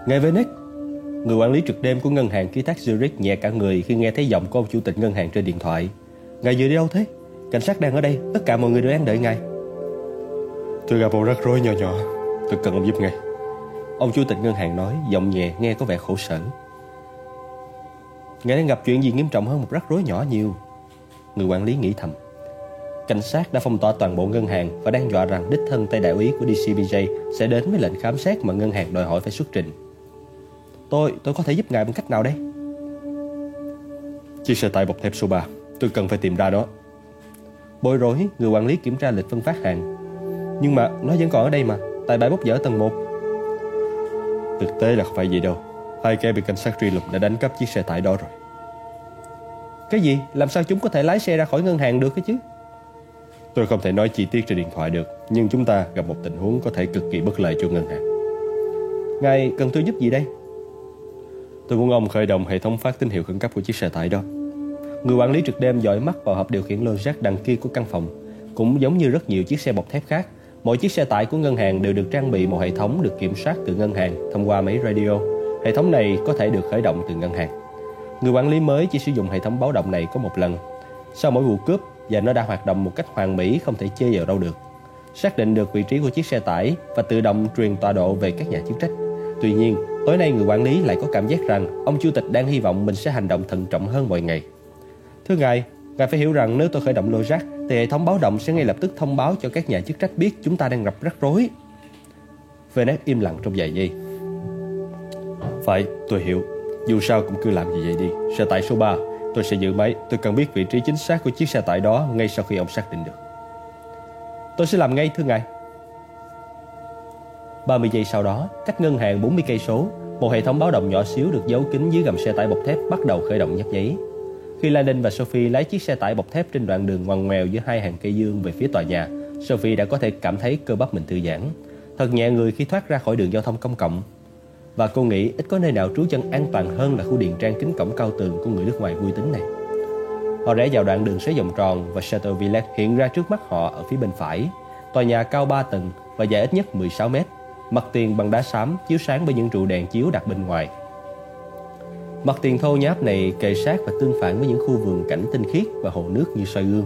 Ngài Venex, người quản lý trực đêm của ngân hàng ký thác Zurich nhẹ cả người khi nghe thấy giọng của ông chủ tịch ngân hàng trên điện thoại. Ngài vừa đi đâu thế? Cảnh sát đang ở đây, tất cả mọi người đều đang đợi ngài. Tôi gặp một rắc rối nhỏ nhỏ, tôi cần ông giúp ngay. Ông chủ tịch ngân hàng nói, giọng nhẹ nghe có vẻ khổ sở. Ngài đang gặp chuyện gì nghiêm trọng hơn một rắc rối nhỏ nhiều, người quản lý nghĩ thầm. Cảnh sát đã phong tỏa toàn bộ ngân hàng và đang dọa rằng đích thân tay đại úy của DCBJ sẽ đến với lệnh khám xét mà ngân hàng đòi hỏi phải xuất trình. Tôi có thể giúp ngài bằng cách nào đây? Chiếc xe tải bọc thép số 3, tôi cần phải tìm ra nó. Bối rối, người quản lý kiểm tra lịch phân phát hàng. Nhưng mà nó vẫn còn ở đây mà, tại bãi bốc dỡ tầng 1. Thực tế là không phải vậy đâu. 2 kẻ bị cảnh sát truy lùng đã đánh cắp chiếc xe tải đó rồi. Cái gì? Làm sao chúng có thể lái xe ra khỏi ngân hàng được cái chứ? Tôi không thể nói chi tiết trên điện thoại được, nhưng chúng ta gặp một tình huống có thể cực kỳ bất lợi cho ngân hàng. Ngài cần tôi giúp gì đây? Tôi muốn ông khởi động hệ thống phát tín hiệu khẩn cấp của chiếc xe tải đó. Người quản lý trực đêm dõi mắt vào hộp điều khiển Lojac đằng kia của căn phòng. Cũng giống như rất nhiều chiếc xe bọc thép khác, mỗi chiếc xe tải của ngân hàng đều được trang bị một hệ thống được kiểm soát từ ngân hàng thông qua máy radio. Hệ thống này có thể được khởi động từ ngân hàng. Người quản lý mới chỉ sử dụng hệ thống báo động này có một lần sau mỗi vụ cướp, và nó đã hoạt động một cách hoàn mỹ, không thể chê vào đâu được. Xác định được vị trí của chiếc xe tải và tự động truyền tọa độ về các nhà chức trách. Tuy nhiên, tối nay người quản lý lại có cảm giác rằng ông chủ tịch đang hy vọng mình sẽ hành động thận trọng hơn mọi ngày. Thưa ngài phải hiểu rằng nếu tôi khởi động Lojac thì hệ thống báo động sẽ ngay lập tức thông báo cho các nhà chức trách biết chúng ta đang gặp rắc rối. Venex im lặng trong vài giây. Phải, tôi hiểu. Dù sao cũng cứ làm như vậy đi. Xe tải số 3, tôi sẽ giữ máy. Tôi cần biết vị trí chính xác của chiếc xe tải đó ngay sau khi ông xác định được. Tôi sẽ làm ngay thưa ngài. 30 giây sau đó, cách ngân hàng 40 cây số, một hệ thống báo động nhỏ xíu được giấu kín dưới gầm xe tải bọc thép bắt đầu khởi động nhấp nháy. Khi Landon và Sophie lái chiếc xe tải bọc thép trên đoạn đường ngoằn ngoèo giữa hai hàng cây dương về phía tòa nhà, Sophie đã có thể cảm thấy cơ bắp mình thư giãn, thật nhẹ người khi thoát ra khỏi đường giao thông công cộng. Và cô nghĩ ít có nơi nào trú chân an toàn hơn là khu điền trang kính cổng cao tường của người nước ngoài vui tính này. Họ rẽ vào đoạn đường xoáy vòng tròn và Chateau Villette hiện ra trước mắt họ ở phía bên phải. Tòa nhà cao 3 tầng và dài ít nhất 16 mét, mặt tiền bằng đá xám chiếu sáng bởi những trụ đèn chiếu đặt bên ngoài. Mặt tiền thô nháp này kề sát và tương phản với những khu vườn cảnh tinh khiết và hồ nước như soi gương.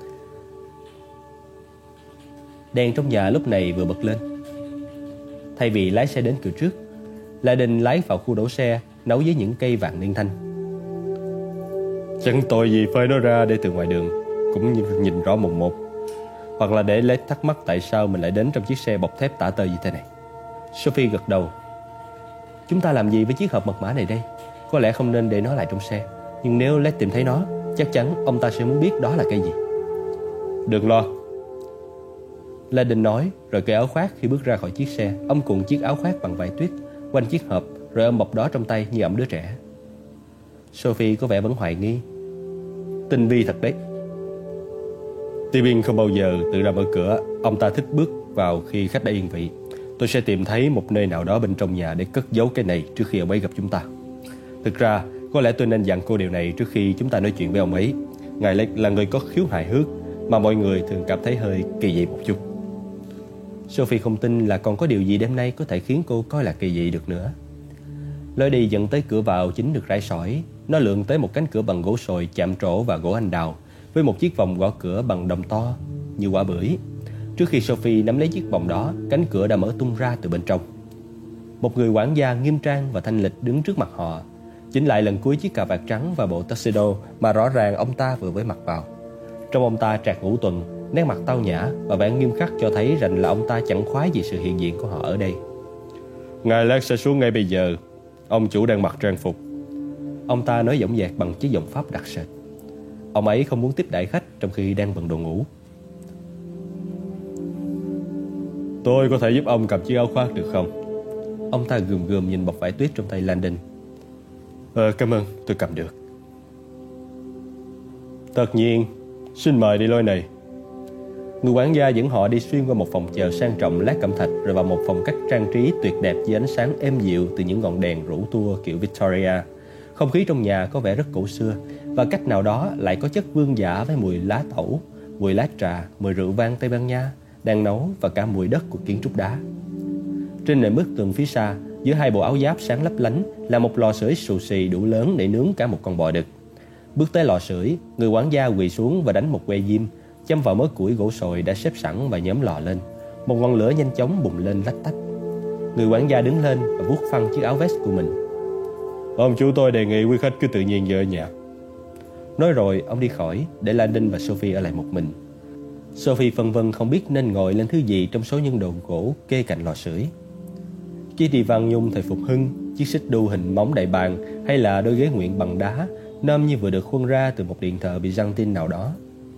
Đèn trong nhà lúc này vừa bật lên. Thay vì lái xe đến cửa trước, Landon lái vào khu đỗ xe nấu với những cây vàng niên thanh. Chẳng tội gì phơi nó ra để từ ngoài đường cũng nhìn rõ mồn một. Hoặc là để lấy thắc mắc tại sao mình lại đến trong chiếc xe bọc thép tả tơi như thế này. Sophie gật đầu. Chúng ta làm gì với chiếc hộp mật mã này đây? Có lẽ không nên để nó lại trong xe, nhưng nếu Led tìm thấy nó, chắc chắn ông ta sẽ muốn biết đó là cái gì. Đừng lo, Landon nói, rồi cởi áo khoác. Khi bước ra khỏi chiếc xe, ông cuộn chiếc áo khoác bằng vải tuyết quanh chiếc hộp, rồi ôm bọc đó trong tay như ẵm đứa trẻ. Sophie có vẻ vẫn hoài nghi. Tinh vi thật đấy. Tibin không bao giờ tự ra mở cửa. Ông ta thích bước vào khi khách đã yên vị. Tôi sẽ tìm thấy một nơi nào đó bên trong nhà để cất giấu cái này trước khi ông ấy gặp chúng ta. Thực ra, có lẽ tôi nên dặn cô điều này trước khi chúng ta nói chuyện với ông ấy. Ngài là người có khiếu hài hước mà mọi người thường cảm thấy hơi kỳ dị một chút. Sophie không tin là còn có điều gì đêm nay có thể khiến cô coi là kỳ dị được nữa. Lối đi dẫn tới cửa vào chính được rải sỏi. Nó lượn tới một cánh cửa bằng gỗ sồi chạm trổ và gỗ anh đào, với một chiếc vòng gõ cửa bằng đồng to như quả bưởi. Trước khi Sophie nắm lấy chiếc vòng đó, cánh cửa đã mở tung ra từ bên trong. Một người quản gia nghiêm trang và thanh lịch đứng trước mặt họ, chỉnh lại lần cuối chiếc cà vạt trắng và bộ tuxedo mà rõ ràng ông ta vừa mới mặc vào. Trong ông ta trạc ngũ tuần, nét mặt tao nhã và vẻ nghiêm khắc cho thấy rằng là ông ta chẳng khoái gì sự hiện diện của họ ở đây. Ngài Led sẽ xuống ngay bây giờ. Ông chủ đang mặc trang phục. Ông ta nói dõng dạc bằng chiếc giọng Pháp đặc sệt. Ông ấy không muốn tiếp đãi khách trong khi đang bận đồ ngủ. Tôi có thể giúp ông cầm chiếc áo khoác được không? Ông ta gườm gườm nhìn bọc vải tuyết trong tay Landon. Cảm ơn, tôi cầm được. Tất nhiên, xin mời đi lối này. Người quản gia dẫn họ đi xuyên qua một phòng chờ sang trọng lát cẩm thạch, rồi vào một phòng cách trang trí tuyệt đẹp với ánh sáng êm dịu từ những ngọn đèn rủ tua kiểu Victoria. Không khí trong nhà có vẻ rất cổ xưa, và cách nào đó lại có chất vương giả với mùi lá tẩu, mùi lá trà, mùi rượu vang Tây Ban Nha đang nấu và cả mùi đất của kiến trúc đá. Trên nền bức tường phía xa, Giữa hai bộ áo giáp sáng lấp lánh là một lò sưởi xù xì đủ lớn để nướng cả một con bò đực. Bước tới lò sưởi, người quản gia quỳ xuống và đánh một que diêm, châm vào mớ củi gỗ sồi đã xếp sẵn và nhóm lò lên. Một ngọn lửa nhanh chóng bùng lên lách tách. Người quản gia đứng lên và vuốt phăng chiếc áo vest của mình. Ông chủ tôi đề nghị quý khách cứ tự nhiên về ở nhà. Nói rồi ông đi khỏi, để Landon và Sophie ở lại một mình. Sophie phân vân không biết nên ngồi lên thứ gì trong số những đồ gỗ kê cạnh lò sưởi. Chiếc đi văn nhung thời phục hưng, chiếc xích đu hình móng đại bàng, hay là đôi ghế nguyện bằng đá, nôm như vừa được khuân ra từ một điện thờ Byzantine nào đó.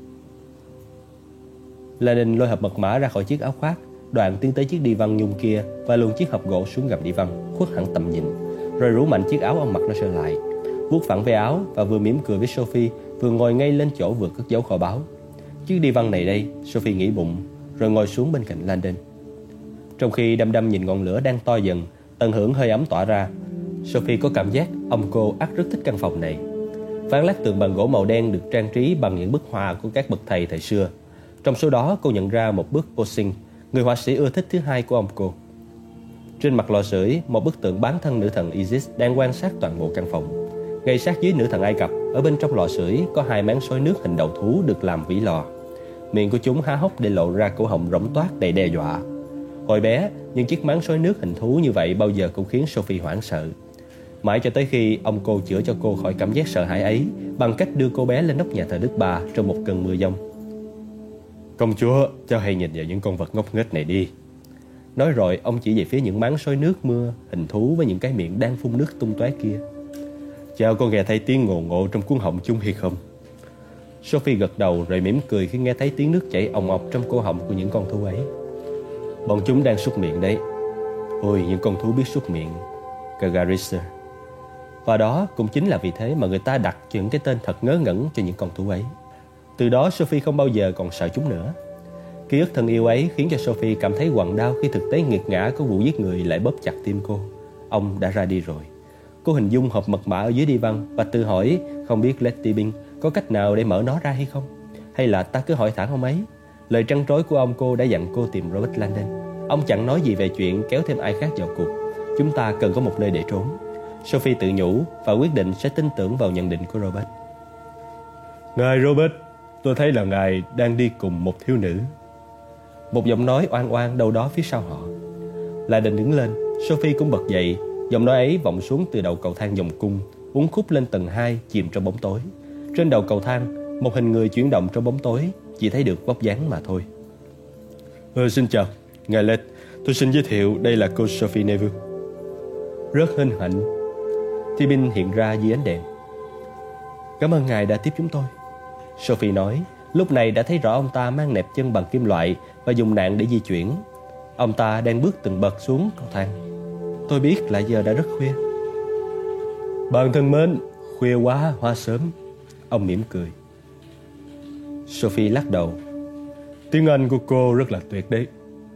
Landon lôi hộp mật mã ra khỏi chiếc áo khoác, đoạn tiến tới chiếc đi văn nhung kia và luồn chiếc hộp gỗ xuống gầm đi văn, khuất hẳn tầm nhìn, rồi rủ mạnh chiếc áo ông mặc nó trở lại, vuốt phẳng ve áo và vừa mỉm cười với Sophie, vừa ngồi ngay lên chỗ vừa cất giấu kho báu. Chiếc đi văn này đây, Sophie nghĩ bụng, rồi ngồi xuống bên cạnh Landon. Trong khi đăm đăm nhìn ngọn lửa đang to dần, tận hưởng hơi ấm tỏa ra, Sophie có cảm giác ông cô ắt rất thích căn phòng này. Ván lát tường bằng gỗ màu đen được trang trí bằng những bức họa của các bậc thầy thời xưa. Trong số đó cô nhận ra một bức Poussin, người họa sĩ ưa thích thứ hai của ông cô. Trên mặt lò sưởi, một bức tượng bán thân nữ thần Isis đang quan sát toàn bộ căn phòng. Ngay sát dưới nữ thần Ai Cập, ở bên trong lò sưởi có hai máng xối nước hình đầu thú được làm vỉ lò. Miệng của chúng há hốc để lộ ra cổ họng rỗng toát đầy đe dọa. Hồi bé, những chiếc máng xối nước hình thú như vậy bao giờ cũng khiến Sophie hoảng sợ. Mãi cho tới khi ông cô chữa cho cô khỏi cảm giác sợ hãi ấy bằng cách đưa cô bé lên nóc nhà thờ Đức Bà trong một cơn mưa giông. Công chúa, cháu hãy nhìn vào những con vật ngốc nghếch này đi. Nói rồi ông chỉ về phía những máng xối nước mưa hình thú với những cái miệng đang phun nước tung tóe kia. Cháu có nghe thấy tiếng ngồ ngộ trong cuống họng chúng hay không? Sophie gật đầu rồi mỉm cười khi nghe thấy tiếng nước chảy òng ọc trong cổ họng của những con thú ấy. Bọn chúng đang súc miệng đấy. Ôi, những con thú biết súc miệng. Gargarissa. Và đó cũng chính là vì thế mà người ta đặt những cái tên thật ngớ ngẩn cho những con thú ấy. Từ đó Sophie không bao giờ còn sợ chúng nữa. Ký ức thân yêu ấy khiến cho Sophie cảm thấy quặn đau khi thực tế nghiệt ngã của vụ giết người lại bóp chặt tim cô. Ông đã ra đi rồi. Cô hình dung hộp mật mã ở dưới đi văn và tự hỏi không biết Letty Bing có cách nào để mở nó ra hay không. Hay là ta cứ hỏi thẳng ông ấy. Lời trăn trối của ông cô đã dặn cô tìm Robert Landon. Ông chẳng nói gì về chuyện kéo thêm ai khác vào cuộc. Chúng ta cần có một nơi để trốn. Sophie tự nhủ và quyết định sẽ tin tưởng vào nhận định của Robert. Ngài Robert, tôi thấy là ngài đang đi cùng một thiếu nữ. Một giọng nói oan oan đâu đó phía sau họ. Landon đứng lên, Sophie cũng bật dậy. Giọng nói ấy vọng xuống từ đầu cầu thang vòng cung, uốn khúc lên tầng 2 chìm trong bóng tối. Trên đầu cầu thang, một hình người chuyển động trong bóng tối, chỉ thấy được vóc dáng mà thôi. Xin chào, ngài Led. Tôi xin giới thiệu đây là cô Sophie Neville. Rất hân hạnh. Tibin hiện ra dưới ánh đèn. Cảm ơn ngài đã tiếp chúng tôi, Sophie nói. Lúc này đã thấy rõ ông ta mang nẹp chân bằng kim loại và dùng nạn để di chuyển. Ông ta đang bước từng bậc xuống cầu thang. Tôi biết là giờ đã rất khuya. Bạn thân mến, khuya quá, hoa sớm. Ông mỉm cười. Sophie lắc đầu. Tiếng Anh của cô rất là tuyệt đấy.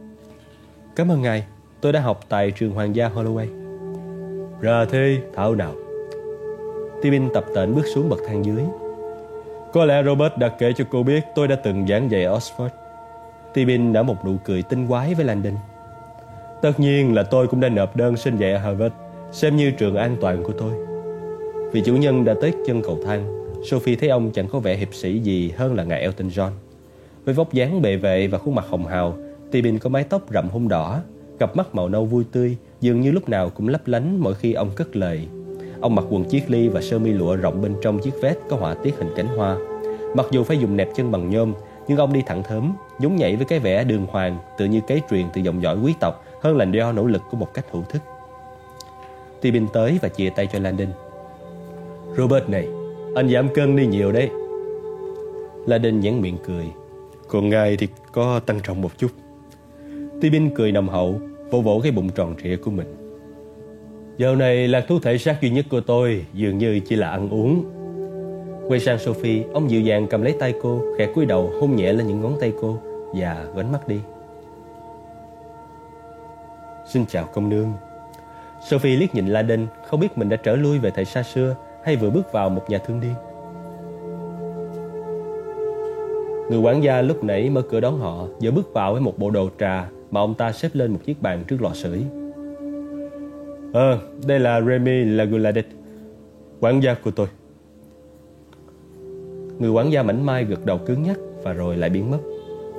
Cảm ơn ngài, tôi đã học tại trường Hoàng gia Holloway. Ra thế, thảo nào. Tibin tập tễnh bước xuống bậc thang dưới. Có lẽ Robert đã kể cho cô biết tôi đã từng giảng dạy ở Oxford. Tibin nở một nụ cười tinh quái với Landon. Tất nhiên là tôi cũng đã nộp đơn xin dạy ở Harvard, xem như trường an toàn của tôi. Vị chủ nhân đã tới chân cầu thang. Sophie thấy ông chẳng có vẻ hiệp sĩ gì hơn là ngài Elton John. Với vóc dáng bề vệ và khuôn mặt hồng hào, Tibin có mái tóc rậm hun đỏ, cặp mắt màu nâu vui tươi, dường như lúc nào cũng lấp lánh mỗi khi ông cất lời. Ông mặc quần chiết ly và sơ mi lụa rộng bên trong chiếc vest có họa tiết hình cánh hoa. Mặc dù phải dùng nẹp chân bằng nhôm, nhưng ông đi thẳng thớm, nhún nhảy với cái vẻ đường hoàng, tự như kế truyền từ dòng dõi quý tộc hơn là do nỗ lực của một cách hữu thức. Tibin tới và chia tay cho Landon. Robert này, anh giảm cân đi nhiều đấy. Landon nhếch miệng cười. Còn ngài thì có tăng trọng một chút. Tibin cười nồng hậu, vỗ vỗ cái bụng tròn trịa của mình. Dạo này lạc thú thể xác duy nhất của tôi dường như chỉ là ăn uống. Quay sang Sophie, ông dịu dàng cầm lấy tay cô, khẽ cúi đầu hôn nhẹ lên những ngón tay cô và ngoảnh mắt đi. Xin chào công nương. Sophie liếc nhìn Landon, không biết mình đã trở lui về thời xa xưa hay vừa bước vào một nhà thương điên. Người quản gia lúc nãy mở cửa đón họ, giờ bước vào với một bộ đồ trà mà ông ta xếp lên một chiếc bàn trước lò sưởi. Đây là Remy Lagulades, quản gia của tôi. Người quản gia mảnh mai gật đầu cứng nhắc và rồi lại biến mất.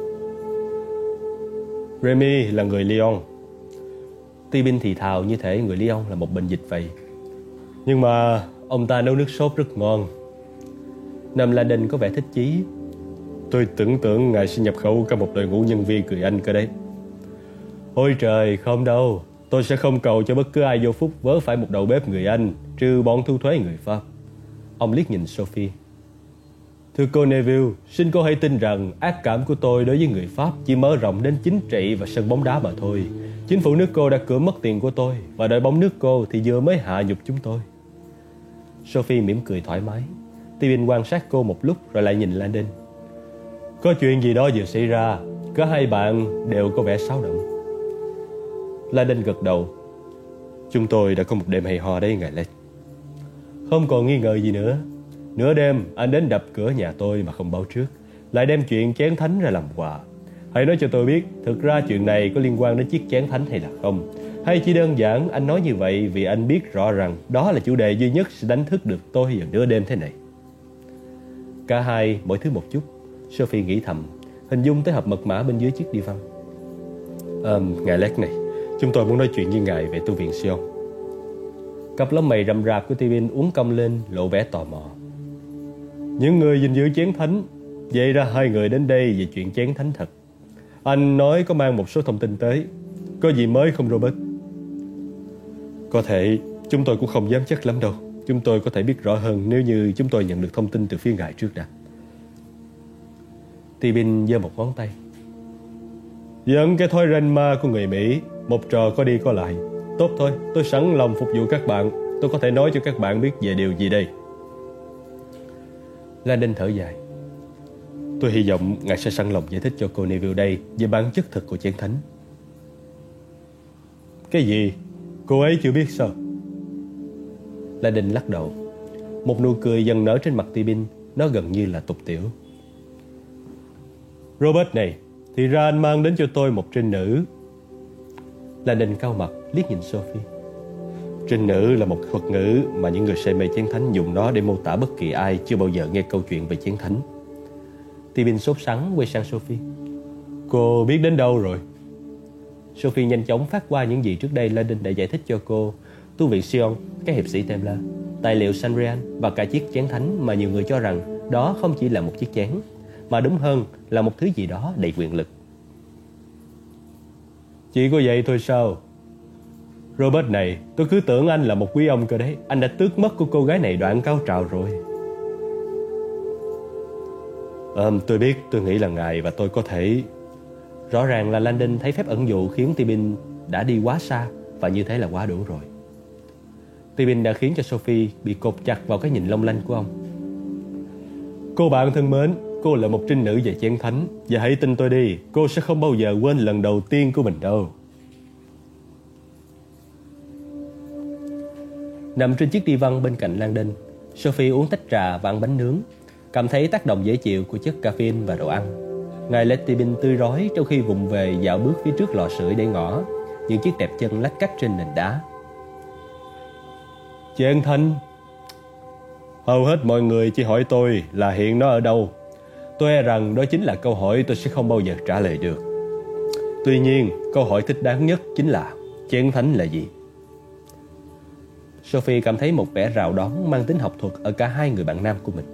Remy là người Lyon. Tibin thì thào như thể người Lyon là một bệnh dịch vậy. Nhưng mà ông ta nấu nước sốt rất ngon. Nam Laden có vẻ thích chí. Tôi tưởng tượng ngài sẽ nhập khẩu cả một đội ngũ nhân viên người Anh cơ đấy. Ôi trời, không đâu. Tôi sẽ không cầu cho bất cứ ai vô phúc vớ phải một đầu bếp người Anh, trừ bọn thu thuế người Pháp. Ông liếc nhìn Sophie. Thưa cô Neville, xin cô hãy tin rằng ác cảm của tôi đối với người Pháp chỉ mở rộng đến chính trị và sân bóng đá mà thôi. Chính phủ nước cô đã cưỡng mất tiền của tôi, và đội bóng nước cô thì vừa mới hạ nhục chúng tôi. Sophie mỉm cười thoải mái. Tibin quan sát cô một lúc rồi lại nhìn Landon. Có chuyện gì đó vừa xảy ra. Cả hai bạn đều có vẻ xáo động. Landon gật đầu. Chúng tôi đã có một đêm hay ho đấy ngài Lake. Không còn nghi ngờ gì nữa. Nửa đêm anh đến đập cửa nhà tôi mà không báo trước, lại đem chuyện chén thánh ra làm quà. Hãy nói cho tôi biết, thực ra chuyện này có liên quan đến chiếc chén thánh hay là không? Hay chỉ đơn giản anh nói như vậy vì anh biết rõ rằng đó là chủ đề duy nhất sẽ đánh thức được tôi vào nửa đêm thế này? Cả hai mỗi thứ một chút. Sophie nghĩ thầm, hình dung tới hộp mật mã bên dưới chiếc đi văn. Ngài Lake này, chúng tôi muốn nói chuyện với ngài về tu viện Sion. Cặp lông mày rậm rạp của Tibin uốn cong lên, lộ vẻ tò mò. Những người gìn giữ chén thánh. Vậy ra hai người đến đây về chuyện chén thánh thật. Anh nói có mang một số thông tin tới. Có gì mới không Robert? Có thể chúng tôi cũng không dám chắc lắm đâu. Chúng tôi có thể biết rõ hơn nếu như chúng tôi nhận được thông tin từ phía ngài trước đã. Tibin giơ một ngón tay. Dẫn cái thói ranh ma của người Mỹ, một trò có đi có lại. Tốt thôi, tôi sẵn lòng phục vụ các bạn. Tôi có thể nói cho các bạn biết về điều gì đây? Landon thở dài. Tôi hy vọng ngài sẽ sẵn lòng giải thích cho cô Neville đây về bản chất thực của chén thánh. Cái gì? Cô ấy chưa biết sao? Landon lắc đầu. Một nụ cười dần nở trên mặt Tibin. Nó gần như là tục tĩu. Robert này, thì ra anh mang đến cho tôi một trinh nữ. Landon cau mặt liếc nhìn Sophie. Trinh nữ là một thuật ngữ mà những người say mê chén thánh dùng nó để mô tả bất kỳ ai chưa bao giờ nghe câu chuyện về chén thánh. Tibin sốt sắng quay sang Sophie. Cô biết đến đâu rồi? Sophie nhanh chóng phát qua những gì trước đây Landon đã giải thích cho cô. Tu viện Sion, các hiệp sĩ Templar, tài liệu Sanrian và cả chiếc chén thánh mà nhiều người cho rằng đó không chỉ là một chiếc chén, mà đúng hơn là một thứ gì đó đầy quyền lực. Chỉ có vậy thôi sao? Robert này, tôi cứ tưởng anh là một quý ông cơ đấy. Anh đã tước mất của cô gái này đoạn cao trào rồi. Tôi biết, tôi nghĩ là ngài và tôi có thể... Rõ ràng là Landon thấy phép ẩn dụ khiến Tibin đã đi quá xa, và như thế là quá đủ rồi. Tibin đã khiến cho Sophie bị cột chặt vào cái nhìn long lanh của ông. Cô bạn thân mến, cô là một trinh nữ về chén thánh, và hãy tin tôi đi, cô sẽ không bao giờ quên lần đầu tiên của mình đâu. Nằm trên chiếc đi văn bên cạnh Landon, Sophie uống tách trà và ăn bánh nướng, cảm thấy tác động dễ chịu của chất caffeine và đồ ăn. Ngài Letibin tươi rói trong khi vụng về dạo bước phía trước lò sưởi để ngỏ những chiếc tẹp chân lách cách trên nền đá. Chén thánh. Hầu hết mọi người chỉ hỏi tôi là hiện nó ở đâu. Tôi e rằng đó chính là câu hỏi tôi sẽ không bao giờ trả lời được. Tuy nhiên, câu hỏi thích đáng nhất chính là chén thánh là gì? Sophie cảm thấy một vẻ rào đón mang tính học thuật ở cả hai người bạn nam của mình.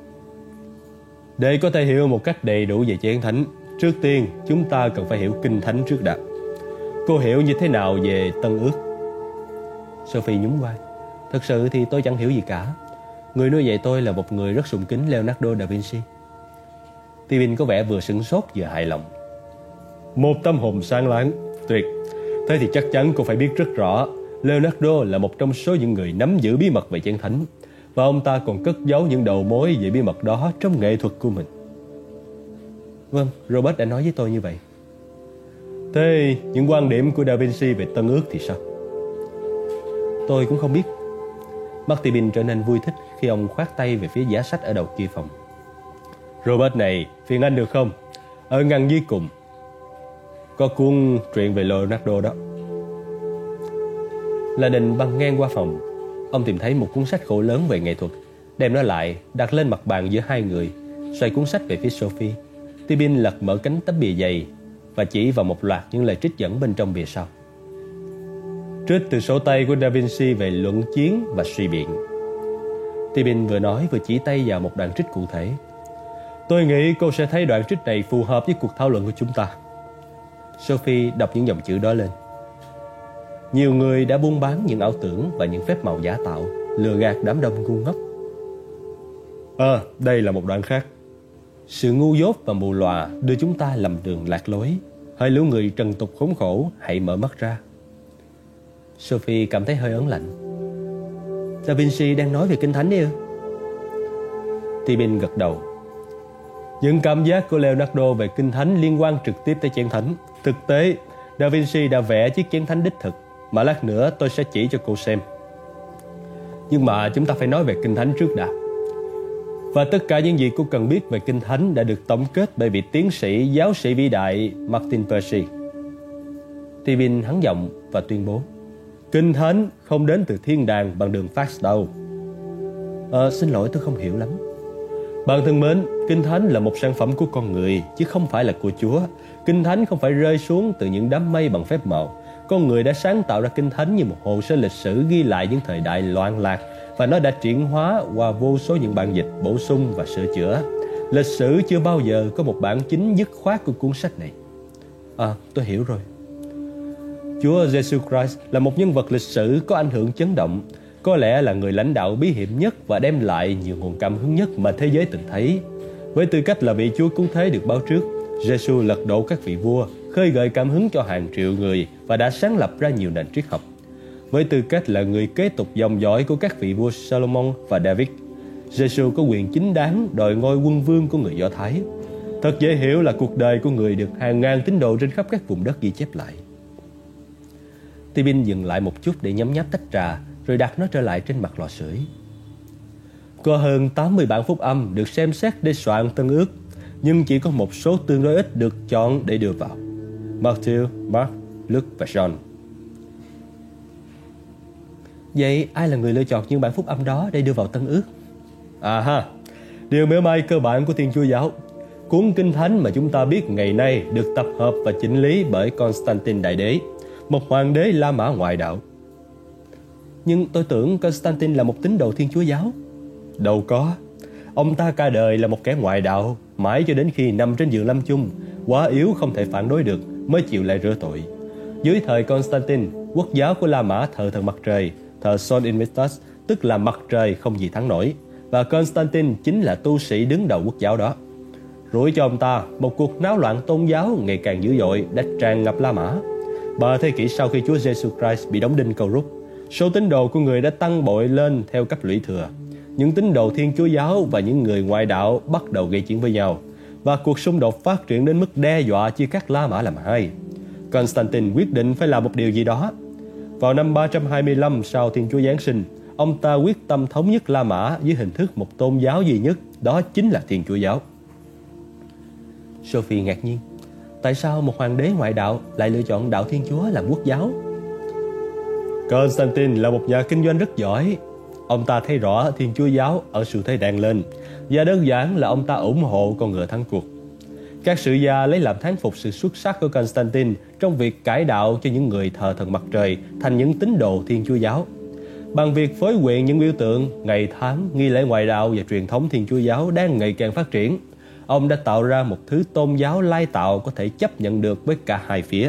Để có thể hiểu một cách đầy đủ về chén thánh, trước tiên chúng ta cần phải hiểu kinh thánh trước đã. Cô hiểu như thế nào về Tân Ước? Sophie nhún vai. Thật sự thì tôi chẳng hiểu gì cả. Người nuôi dạy tôi là một người rất sùng kính Leonardo da Vinci. Tibin có vẻ vừa sửng sốt vừa hài lòng. Một tâm hồn sáng láng, tuyệt. Thế thì chắc chắn cô phải biết rất rõ, Leonardo là một trong số những người nắm giữ bí mật về chén thánh, và ông ta còn cất giấu những đầu mối về bí mật đó trong nghệ thuật của mình. Vâng, Robert đã nói với tôi như vậy. Thế những quan điểm của Da Vinci về Tân Ước thì sao? Tôi cũng không biết. Mắt Tibin trở nên vui thích khi ông khoát tay về phía giá sách ở đầu kia phòng. Robert này, phiền anh được không? Ở ngăn dưới cùng có cuốn truyện về Leonardo đó. Là định băng ngang qua phòng, ông tìm thấy một cuốn sách khổ lớn về nghệ thuật, đem nó lại, đặt lên mặt bàn giữa hai người, xoay cuốn sách về phía Sophie. Tibin lật mở cánh tấm bìa dày và chỉ vào một loạt những lời trích dẫn bên trong bìa sau. Trích từ sổ tay của Da Vinci về luận chiến và suy biện. Tibin vừa nói vừa chỉ tay vào một đoạn trích cụ thể. Tôi nghĩ cô sẽ thấy đoạn trích này phù hợp với cuộc thảo luận của chúng ta. Sophie đọc những dòng chữ đó lên. Nhiều người đã buôn bán những ảo tưởng và những phép màu giả tạo, lừa gạt đám đông ngu ngốc. Đây là một đoạn khác. Sự ngu dốt và mù lòa đưa chúng ta lầm đường lạc lối. Hỡi lũ người trần tục khốn khổ, hãy mở mắt ra. Sophie cảm thấy hơi ớn lạnh. Da Vinci đang nói về Kinh Thánh đấy ư? Tibin gật đầu. Những cảm giác của Leonardo về Kinh Thánh liên quan trực tiếp tới chén thánh. Thực tế, Da Vinci đã vẽ chiếc chén thánh đích thực, mà lát nữa tôi sẽ chỉ cho cô xem. Nhưng mà chúng ta phải nói về Kinh Thánh trước đã. Và tất cả những gì cô cần biết về Kinh Thánh đã được tổng kết bởi vị tiến sĩ, giáo sĩ vĩ đại Martin Percy. Tibin hắn giọng và tuyên bố: Kinh Thánh không đến từ thiên đàng bằng đường fax đâu. Xin lỗi, tôi không hiểu lắm. Bạn thân mến, Kinh Thánh là một sản phẩm của con người, chứ không phải là của Chúa. Kinh Thánh không phải rơi xuống từ những đám mây bằng phép màu. Con người đã sáng tạo ra Kinh Thánh như một hồ sơ lịch sử ghi lại những thời đại loạn lạc, và nó đã chuyển hóa qua vô số những bản dịch, bổ sung và sửa chữa. Lịch sử chưa bao giờ có một bản chính dứt khoát của cuốn sách này. Tôi hiểu rồi. Chúa Jesus Christ là một nhân vật lịch sử có ảnh hưởng chấn động, có lẽ là người lãnh đạo bí hiểm nhất và đem lại nhiều nguồn cảm hứng nhất mà thế giới từng thấy. Với tư cách là vị Chúa cứu thế được báo trước, Jesus lật đổ các vị vua, khơi gợi cảm hứng cho hàng triệu người và đã sáng lập ra nhiều nền triết học. Với tư cách là người kế tục dòng dõi của các vị vua Salomon và David, Jesus có quyền chính đáng đòi ngôi quân vương của người Do Thái. Thật dễ hiểu là cuộc đời của người được hàng ngàn tín đồ trên khắp các vùng đất ghi chép lại. Tibin dừng lại một chút để nhấm nháp tách trà, rồi đặt nó trở lại trên mặt lò sưởi. Có hơn 80 bản phúc âm được xem xét để soạn Tân Ước, nhưng chỉ có một số tương đối ít được chọn để đưa vào: Matthew, Mark, Luke và John. Vậy ai là người lựa chọn những bản phúc âm đó để đưa vào Tân Ước? Điều mỉa mai cơ bản của Thiên Chúa giáo. Cuốn Kinh Thánh mà chúng ta biết ngày nay được tập hợp và chỉnh lý bởi Constantine Đại Đế, một hoàng đế La Mã ngoại đạo. Nhưng tôi tưởng Constantine là một tín đồ Thiên Chúa giáo. Đâu có. Ông ta cả đời là một kẻ ngoại đạo, mãi cho đến khi nằm trên giường lâm chung, quá yếu không thể phản đối được, mới chịu lại rửa tội. Dưới thời Constantine, quốc giáo của La Mã thờ thần mặt trời, thờ Sol Invictus, tức là mặt trời không gì thắng nổi, và Constantine chính là tu sĩ đứng đầu quốc giáo đó. Rủi cho ông ta, một cuộc náo loạn tôn giáo ngày càng dữ dội đã tràn ngập La Mã. 3 thế kỷ sau khi Chúa Jesus Christ bị đóng đinh cầu rút, số tín đồ của người đã tăng bội lên theo cấp lũy thừa. Những tín đồ Thiên Chúa giáo và những người ngoại đạo bắt đầu gây chiến với nhau, và cuộc xung đột phát triển đến mức đe dọa chia cắt La Mã làm hai. Constantine quyết định phải làm một điều gì đó. Vào năm 325 sau Thiên Chúa Giáng sinh, ông ta quyết tâm thống nhất La Mã dưới hình thức một tôn giáo duy nhất, đó chính là Thiên Chúa giáo. Sophie ngạc nhiên. Tại sao một hoàng đế ngoại đạo lại lựa chọn đạo Thiên Chúa làm quốc giáo? Constantine là một nhà kinh doanh rất giỏi. Ông ta thấy rõ Thiên Chúa giáo ở xu thế đang lên, và đơn giản là ông ta ủng hộ con ngựa thắng cuộc. Các sử gia lấy làm thán phục sự xuất sắc của Constantine trong việc cải đạo cho những người thờ thần mặt trời thành những tín đồ Thiên Chúa giáo. Bằng việc phối quyện những biểu tượng, ngày tháng, nghi lễ ngoại đạo và truyền thống Thiên Chúa giáo đang ngày càng phát triển, ông đã tạo ra một thứ tôn giáo lai tạo có thể chấp nhận được với cả hai phía.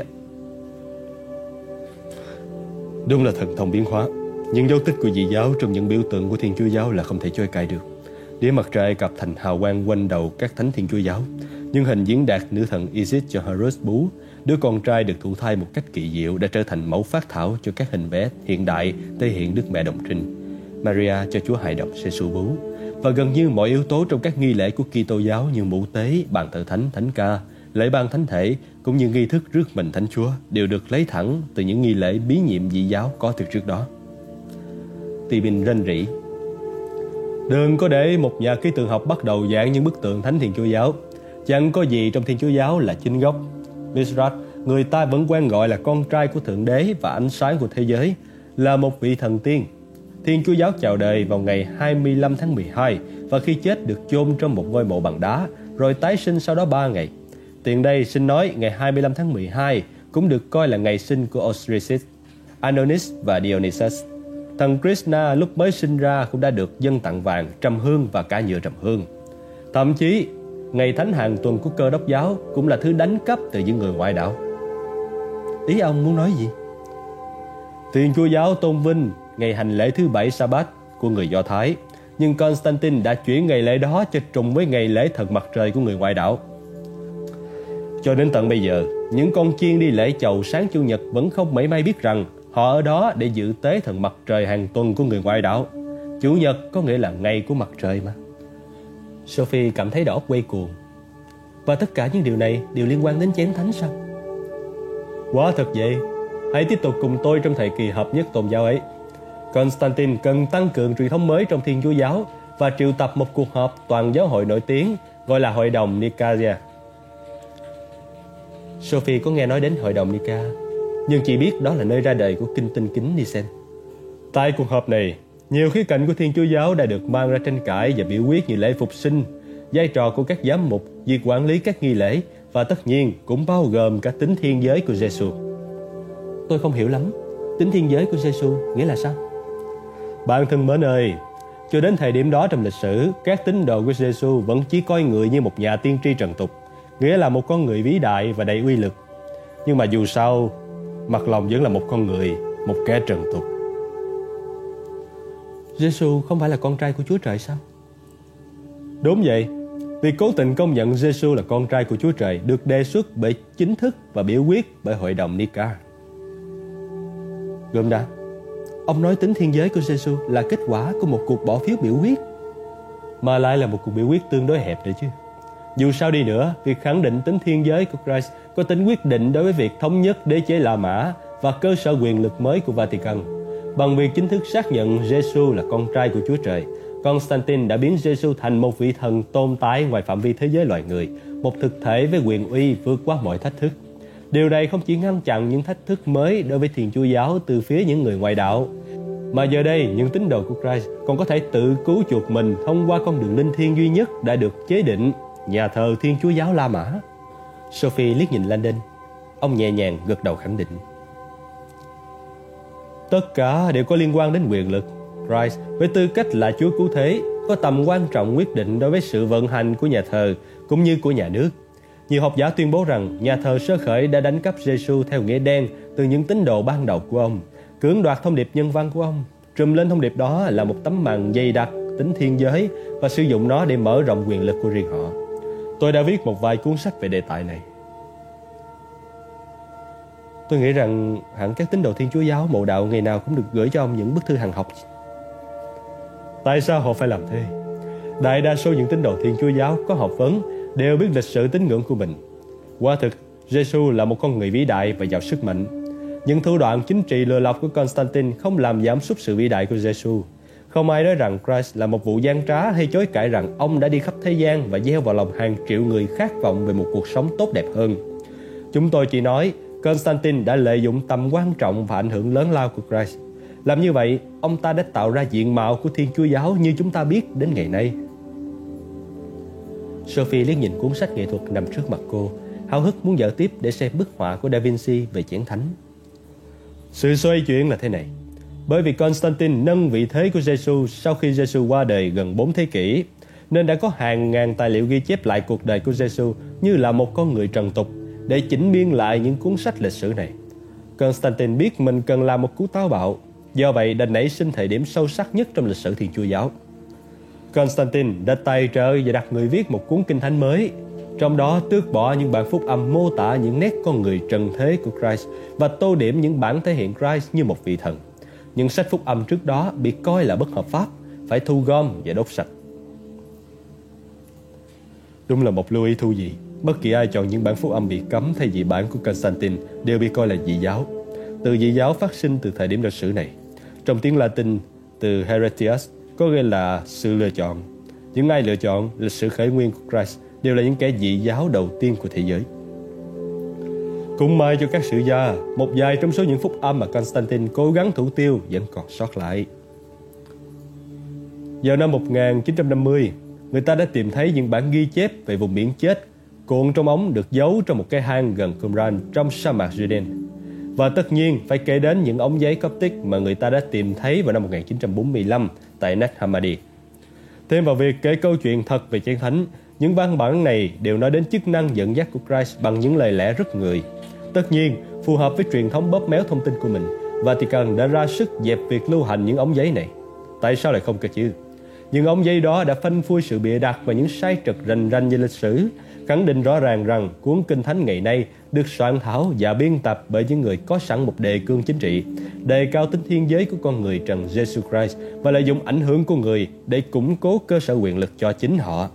Đúng là thần thông biến hóa. Những dấu tích của dị giáo trong những biểu tượng của Thiên Chúa giáo là không thể chối cãi được. Đĩa mặt trời Ai Cập thành hào quang quanh đầu các thánh Thiên Chúa giáo. Nhưng hình diễn đạt nữ thần Isis cho Horus bú, đứa con trai được thụ thai một cách kỳ diệu, đã trở thành mẫu phác thảo cho các hình vẽ hiện đại thể hiện Đức Mẹ Đồng Trinh. Maria cho Chúa hài đồng Giêsu bú. Và gần như mọi yếu tố trong các nghi lễ của Kitô giáo như mũ tế, bàn thờ thánh, thánh ca, lễ ban thánh thể cũng như nghi thức rước mình Thánh Chúa đều được lấy thẳng từ những nghi lễ bí nhiệm dị giáo có từ trước đó. Tibin rên rỉ. Đừng có để một nhà ký tượng học bắt đầu giảng những bức tượng thánh Thiên Chúa giáo. Chẳng có gì trong Thiên Chúa giáo là chính gốc. Mithras, người ta vẫn quen gọi là con trai của Thượng Đế và ánh sáng của thế giới, là một vị thần tiên. Thiên Chúa giáo chào đời vào ngày 25 tháng 12 và khi chết được chôn trong một ngôi mộ bằng đá, rồi tái sinh sau đó 3 ngày. Tiền đây xin nói ngày 25 tháng 12 cũng được coi là ngày sinh của Osiris, Adonis và Dionysus. Thần Krishna lúc mới sinh ra cũng đã được dâng tặng vàng, trầm hương và cả nhựa trầm hương. Thậm chí, ngày thánh hàng tuần của Cơ Đốc giáo cũng là thứ đánh cắp từ những người ngoại đạo. Ý ông muốn nói gì? Thiên Chúa giáo tôn vinh ngày hành lễ thứ 7 Sa-bát của người Do Thái, nhưng Constantine đã chuyển ngày lễ đó cho trùng với ngày lễ thần mặt trời của người ngoại đạo. Cho đến tận bây giờ, những con chiên đi lễ chầu sáng Chủ nhật vẫn không mảy may biết rằng họ ở đó để dự tế thần mặt trời hàng tuần của người ngoại đạo. Chủ nhật có nghĩa là ngày của mặt trời mà. Sophie cảm thấy đầu óc quay cuồng. Và tất cả những điều này đều liên quan đến chén thánh sao? Quả thật vậy. Hãy tiếp tục cùng tôi trong thời kỳ hợp nhất tôn giáo ấy. Constantine cần tăng cường truyền thống mới trong Thiên Chúa giáo và triệu tập một cuộc họp toàn giáo hội nổi tiếng gọi là Hội đồng Nicaea. Sophie có nghe nói đến Hội đồng Nica, nhưng chỉ biết đó là nơi ra đời của kinh tinh kính Nicene. Tại cuộc họp này, nhiều khía cạnh của Thiên Chúa giáo đã được mang ra tranh cãi và biểu quyết như lễ phục sinh, vai trò của các giám mục, việc quản lý các nghi lễ và tất nhiên cũng bao gồm cả tính thiên giới của Giêsu. Tôi không hiểu lắm, tính thiên giới của Giêsu nghĩa là sao? Bạn thân mến ơi, cho đến thời điểm đó trong lịch sử, các tín đồ của Giêsu vẫn chỉ coi người như một nhà tiên tri trần tục, nghĩa là một con người vĩ đại và đầy uy lực. Nhưng mà dù sao, mặt lòng vẫn là một con người, một kẻ trần tục. Giêsu không phải là con trai của Chúa Trời sao? Đúng vậy. Việc cố tình công nhận Giêsu là con trai của Chúa Trời được đề xuất bởi chính thức và biểu quyết bởi Hội đồng Nica. Gồm đã, ông nói tính thiên giới của Giêsu là kết quả của một cuộc bỏ phiếu biểu quyết, mà lại là một cuộc biểu quyết tương đối hẹp đấy chứ. Dù sao đi nữa, việc khẳng định tính thiên giới của Christ có tính quyết định đối với việc thống nhất đế chế La Mã và cơ sở quyền lực mới của Vatican. Bằng việc chính thức xác nhận Giêsu là con trai của Chúa Trời, Constantine đã biến Giêsu thành một vị thần tồn tại ngoài phạm vi thế giới loài người, một thực thể với quyền uy vượt qua mọi thách thức. Điều này không chỉ ngăn chặn những thách thức mới đối với Thiên Chúa giáo từ phía những người ngoại đạo, mà giờ đây những tín đồ của Christ còn có thể tự cứu chuộc mình thông qua con đường linh thiêng duy nhất đã được chế định, nhà thờ Thiên Chúa giáo La Mã. Sophie liếc nhìn Landon. Ông nhẹ nhàng gật đầu khẳng định. Tất cả đều có liên quan đến quyền lực. Christ với tư cách là Chúa cứu thế có tầm quan trọng quyết định đối với sự vận hành của nhà thờ cũng như của nhà nước. Nhiều học giả tuyên bố rằng nhà thờ sơ khởi đã đánh cắp Giêsu theo nghĩa đen từ những tín đồ ban đầu của ông, cưỡng đoạt thông điệp nhân văn của ông, trùm lên thông điệp đó là một tấm màn dày đặc tính thiên giới và sử dụng nó để mở rộng quyền lực của riêng họ. Tôi đã viết một vài cuốn sách về đề tài này. Tôi nghĩ rằng hẳn các tín đồ Thiên Chúa giáo mộ đạo ngày nào cũng được gửi cho ông những bức thư hằng học. Tại sao họ phải làm thế? Đại đa số những tín đồ Thiên Chúa giáo có học vấn đều biết lịch sử tín ngưỡng của mình. Quả thực, Giêsu là một con người vĩ đại và giàu sức mạnh. Những thủ đoạn chính trị lừa lọc của Constantine không làm giảm sút sự vĩ đại của Giêsu. Không ai nói rằng Christ là một vụ gian trá hay chối cãi rằng ông đã đi khắp thế gian và gieo vào lòng hàng triệu người khát vọng về một cuộc sống tốt đẹp hơn. Chúng tôi chỉ nói Constantine đã lợi dụng tầm quan trọng và ảnh hưởng lớn lao của Christ. Làm như vậy, ông ta đã tạo ra diện mạo của Thiên Chúa giáo như chúng ta biết đến ngày nay. Sophie liếc nhìn cuốn sách nghệ thuật nằm trước mặt cô, háo hức muốn dở tiếp để xem bức họa của Da Vinci về chén thánh. Sự xoay chuyển là thế này. Bởi vì Constantine nâng vị thế của Giêsu sau khi Giêsu qua đời gần 4 thế kỷ, nên đã có hàng ngàn tài liệu ghi chép lại cuộc đời của Giêsu như là một con người trần tục để chỉnh biên lại những cuốn sách lịch sử này. Constantine biết mình cần làm một cú táo bạo, do vậy đã nảy sinh thời điểm sâu sắc nhất trong lịch sử Thiên Chúa giáo. Constantine đã tài trợ và đặt người viết một cuốn kinh thánh mới, trong đó tước bỏ những bản phúc âm mô tả những nét con người trần thế của Christ và tô điểm những bản thể hiện Christ như một vị thần. Những sách phúc âm trước đó bị coi là bất hợp pháp, phải thu gom và đốt sạch. Đúng là một lưu ý thú vị. Bất kỳ ai chọn những bản phúc âm bị cấm thay vì bản của Constantine đều bị coi là dị giáo. Từ dị giáo phát sinh từ thời điểm lịch sử này. Trong tiếng Latin, từ heretias có nghĩa là sự lựa chọn. Những ai lựa chọn lịch sử khởi nguyên của Christ đều là những kẻ dị giáo đầu tiên của thế giới. Cũng may cho các sử gia, một vài trong số những phúc âm mà Constantine cố gắng thủ tiêu vẫn còn sót lại. Vào năm 1950, người ta đã tìm thấy những bản ghi chép về vùng biển chết cuộn trong ống được giấu trong một cái hang gần Qumran trong sa mạc Judean. Và tất nhiên phải kể đến những ống giấy Coptic mà người ta đã tìm thấy vào năm 1945 tại Nag Hammadi. Thêm vào việc kể câu chuyện thật về Chén Thánh, những văn bản này đều nói đến chức năng dẫn dắt của Christ bằng những lời lẽ rất người. Tất nhiên, phù hợp với truyền thống bóp méo thông tin của mình, Vatican đã ra sức dẹp việc lưu hành những ống giấy này. Tại sao lại không cơ chứ? Những ống giấy đó đã phanh phui sự bịa đặt và những sai trật rành rành về lịch sử, khẳng định rõ ràng rằng cuốn Kinh Thánh ngày nay được soạn thảo và biên tập bởi những người có sẵn một đề cương chính trị, đề cao tính thiên giới của con người trần Jesus Christ và lợi dụng ảnh hưởng của người để củng cố cơ sở quyền lực cho chính họ.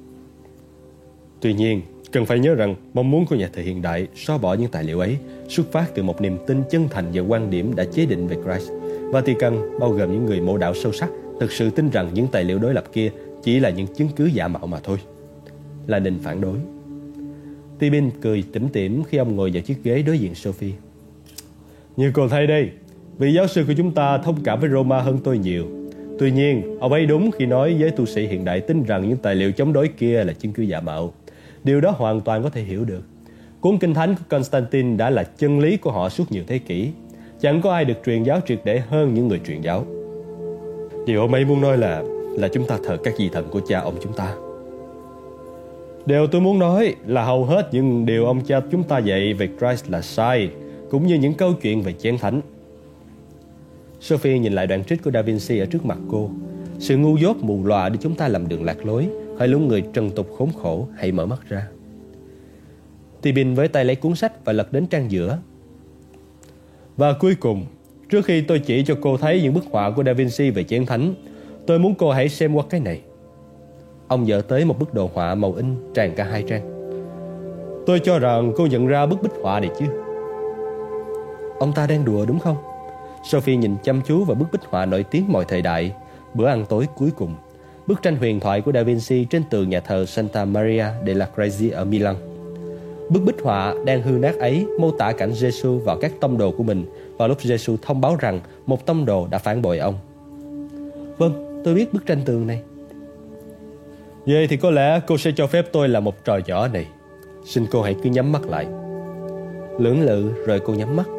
Tuy nhiên, cần phải nhớ rằng mong muốn của nhà thờ hiện đại xóa bỏ những tài liệu ấy xuất phát từ một niềm tin chân thành và quan điểm đã chế định về Christ. Vatican, bao gồm những người mộ đạo sâu sắc, thực sự tin rằng những tài liệu đối lập kia chỉ là những chứng cứ giả mạo mà thôi. Là Đình phản đối. Tibin cười tủm tỉm khi ông ngồi vào chiếc ghế đối diện Sophie. Như cô thấy đây, vị giáo sư của chúng ta thông cảm với Roma hơn tôi nhiều. Tuy nhiên, ông ấy đúng khi nói với tu sĩ hiện đại tin rằng những tài liệu chống đối kia là chứng cứ giả mạo. Điều đó hoàn toàn có thể hiểu được. Cuốn Kinh Thánh của Constantine đã là chân lý của họ suốt nhiều thế kỷ. Chẳng có ai được truyền giáo triệt để hơn những người truyền giáo. Điều ông ấy muốn nói là chúng ta thờ các vị thần của cha ông chúng ta. Điều tôi muốn nói là hầu hết những điều ông cha chúng ta dạy về Christ là sai, cũng như những câu chuyện về Chén Thánh. Sophie nhìn lại đoạn trích của Da Vinci ở trước mặt cô. Sự ngu dốt mù lòa để chúng ta làm đường lạc lối, hay lũ người trần tục khốn khổ hãy mở mắt ra. Tibin với tay lấy cuốn sách và lật đến trang giữa. Và cuối cùng, trước khi tôi chỉ cho cô thấy những bức họa của Da Vinci về Chén Thánh, tôi muốn cô hãy xem qua cái này. Ông dở tới một bức đồ họa màu in tràn cả hai trang. Tôi cho rằng cô nhận ra bức bích họa này chứ? Ông ta đang đùa đúng không? Sophie nhìn chăm chú vào bức bích họa nổi tiếng mọi thời đại, Bữa ăn tối cuối cùng, bức tranh huyền thoại của Da Vinci trên tường nhà thờ Santa Maria della Grazie ở Milan. Bức bích họa đang hư nát ấy mô tả cảnh Giêsu vào các tông đồ của mình vào lúc Giêsu thông báo rằng một tông đồ đã phản bội ông. Vâng, tôi biết bức tranh tường này. Vậy thì có lẽ cô sẽ cho phép tôi làm một trò nhỏ này. Xin cô hãy cứ nhắm mắt lại. Lưỡng lự rồi cô nhắm mắt.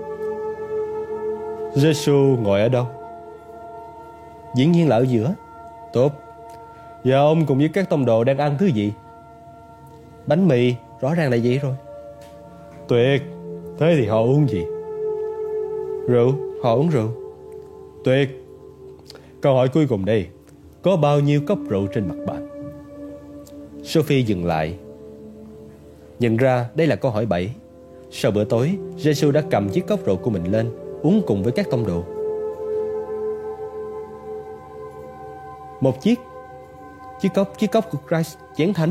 Giêsu ngồi ở đâu? Dĩ nhiên là ở giữa. Tốt. Và ông cùng với các tông đồ đang ăn thứ gì? Bánh mì, rõ ràng là vậy rồi. Tuyệt. Thế thì họ uống gì? Rượu, họ uống rượu. Tuyệt. Câu hỏi cuối cùng đây, có bao nhiêu cốc rượu trên mặt bàn? Sophie dừng lại. Nhận ra đây là câu hỏi bẫy. Sau bữa tối, Giêsu đã cầm chiếc cốc rượu của mình lên, uống cùng với các tông đồ. Một chiếc cốc của Christ, chén thánh.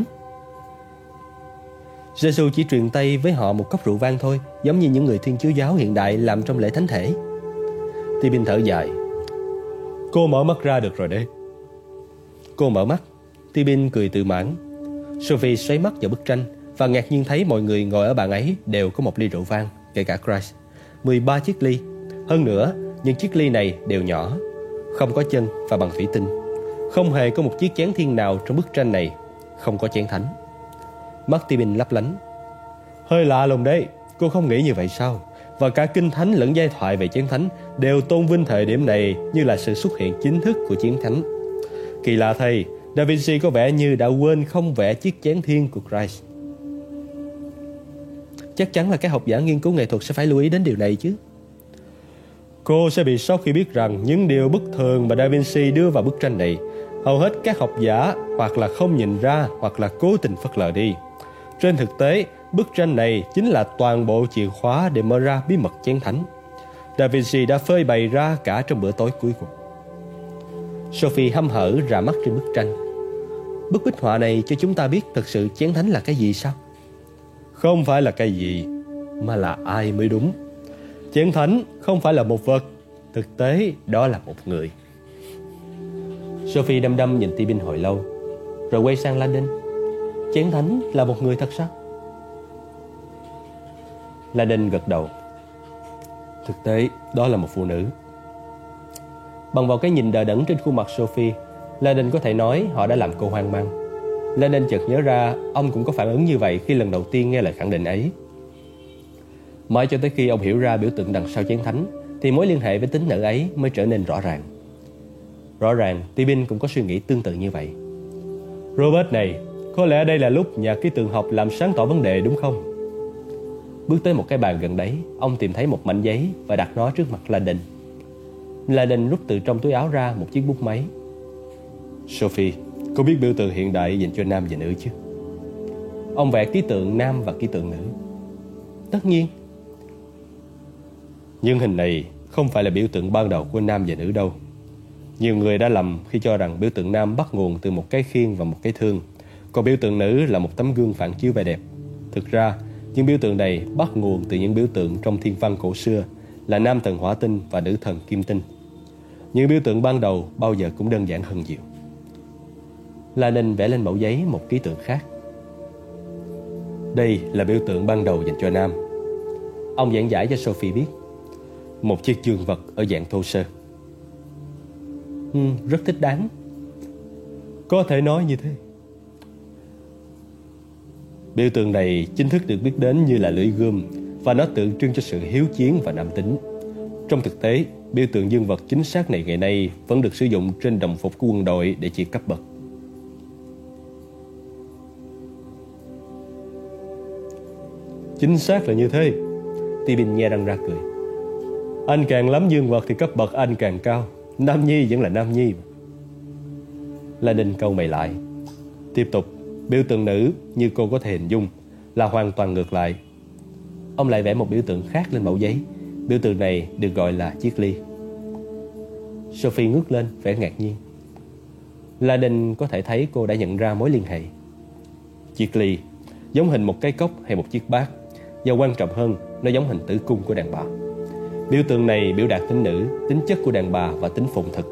Giêsu chỉ truyền tay với họ một cốc rượu vang thôi, giống như những người Thiên Chúa giáo hiện đại làm trong lễ thánh thể. Tibin thở dài. Cô mở mắt ra được rồi đấy. Cô mở mắt. Tibin cười tự mãn. Sophie xoáy mắt vào bức tranh và ngạc nhiên thấy mọi người ngồi ở bàn ấy đều có một ly rượu vang, kể cả Christ. 13 chiếc ly. Hơn nữa, những chiếc ly này đều nhỏ, không có chân và bằng thủy tinh. Không hề có một chiếc chén thiên nào trong bức tranh này. Không có chén thánh. Mắt Tibin lấp lánh. Hơi lạ lùng đấy, cô không nghĩ như vậy sao? Và cả kinh thánh lẫn giai thoại về chén thánh đều tôn vinh thời điểm này như là sự xuất hiện chính thức của chén thánh. Kỳ lạ thay, Da Vinci có vẻ như đã quên không vẽ chiếc chén thiên của Christ. Chắc chắn là các học giả nghiên cứu nghệ thuật sẽ phải lưu ý đến điều này chứ. Cô sẽ bị sốc khi biết rằng những điều bất thường mà Da Vinci đưa vào bức tranh này, hầu hết các học giả hoặc là không nhìn ra hoặc là cố tình phớt lờ đi. Trên thực tế, bức tranh này chính là toàn bộ chìa khóa để mở ra bí mật chén thánh. Da Vinci đã phơi bày ra cả trong bữa tối cuối cùng. Sophie hăm hở rà mắt trên bức tranh. Bức bích họa này cho chúng ta biết thực sự chén thánh là cái gì sao? Không phải là cái gì, mà là ai mới đúng. Chén thánh không phải là một vật, thực tế đó là một người. Sophie đăm đăm nhìn Tibin hồi lâu, rồi quay sang Landon. Chén thánh là một người thật sao? Laden gật đầu. Thực tế, đó là một phụ nữ. Bằng vào cái nhìn đờ đẫn trên khuôn mặt Sophie, Laden có thể nói họ đã làm cô hoang mang. Laden chợt nhớ ra ông cũng có phản ứng như vậy khi lần đầu tiên nghe lời khẳng định ấy. Mãi cho tới khi ông hiểu ra biểu tượng đằng sau chén thánh, thì mối liên hệ với tín nữ ấy mới trở nên rõ ràng. Rõ ràng, Tibin cũng có suy nghĩ tương tự như vậy. Robert này, có lẽ đây là lúc nhà ký tượng học làm sáng tỏ vấn đề đúng không? Bước tới một cái bàn gần đấy, ông tìm thấy một mảnh giấy và đặt nó trước mặt Laden. Laden rút từ trong túi áo ra một chiếc bút máy. Sophie, có biết biểu tượng hiện đại dành cho nam và nữ chứ? Ông vẽ ký tượng nam và ký tượng nữ. Tất nhiên. Nhưng hình này không phải là biểu tượng ban đầu của nam và nữ đâu. Nhiều người đã lầm khi cho rằng biểu tượng nam bắt nguồn từ một cái khiên và một cái thương, còn biểu tượng nữ là một tấm gương phản chiếu vẻ đẹp. Thực ra, những biểu tượng này bắt nguồn từ những biểu tượng trong thiên văn cổ xưa là nam thần hỏa tinh và nữ thần kim tinh. Những biểu tượng ban đầu bao giờ cũng đơn giản hơn nhiều. Laden vẽ lên mẫu giấy một ký tượng khác. Đây là biểu tượng ban đầu dành cho nam. Ông giảng giải cho Sophie biết. Một chiếc dương vật ở dạng thô sơ. Rất thích đáng. Có thể nói như thế. Biểu tượng này chính thức được biết đến như là lưỡi gươm, và nó tượng trưng cho sự hiếu chiến và nam tính. Trong thực tế, biểu tượng dương vật chính xác này ngày nay vẫn được sử dụng trên đồng phục của quân đội để chỉ cấp bậc. Chính xác là như thế. Tibin nhe răng ra cười. Anh càng lắm dương vật thì cấp bậc anh càng cao. Nam nhi vẫn là nam nhi. Laden cau mày lại. Tiếp tục, biểu tượng nữ như cô có thể hình dung là hoàn toàn ngược lại. Ông lại vẽ một biểu tượng khác lên mẫu giấy. Biểu tượng này được gọi là chiếc ly. Sophie ngước lên vẻ ngạc nhiên. Laden có thể thấy cô đã nhận ra mối liên hệ. Chiếc ly giống hình một cái cốc hay một chiếc bát, và quan trọng hơn, nó giống hình tử cung của đàn bà. Biểu tượng này biểu đạt tính nữ, tính chất của đàn bà và tính phụng thực.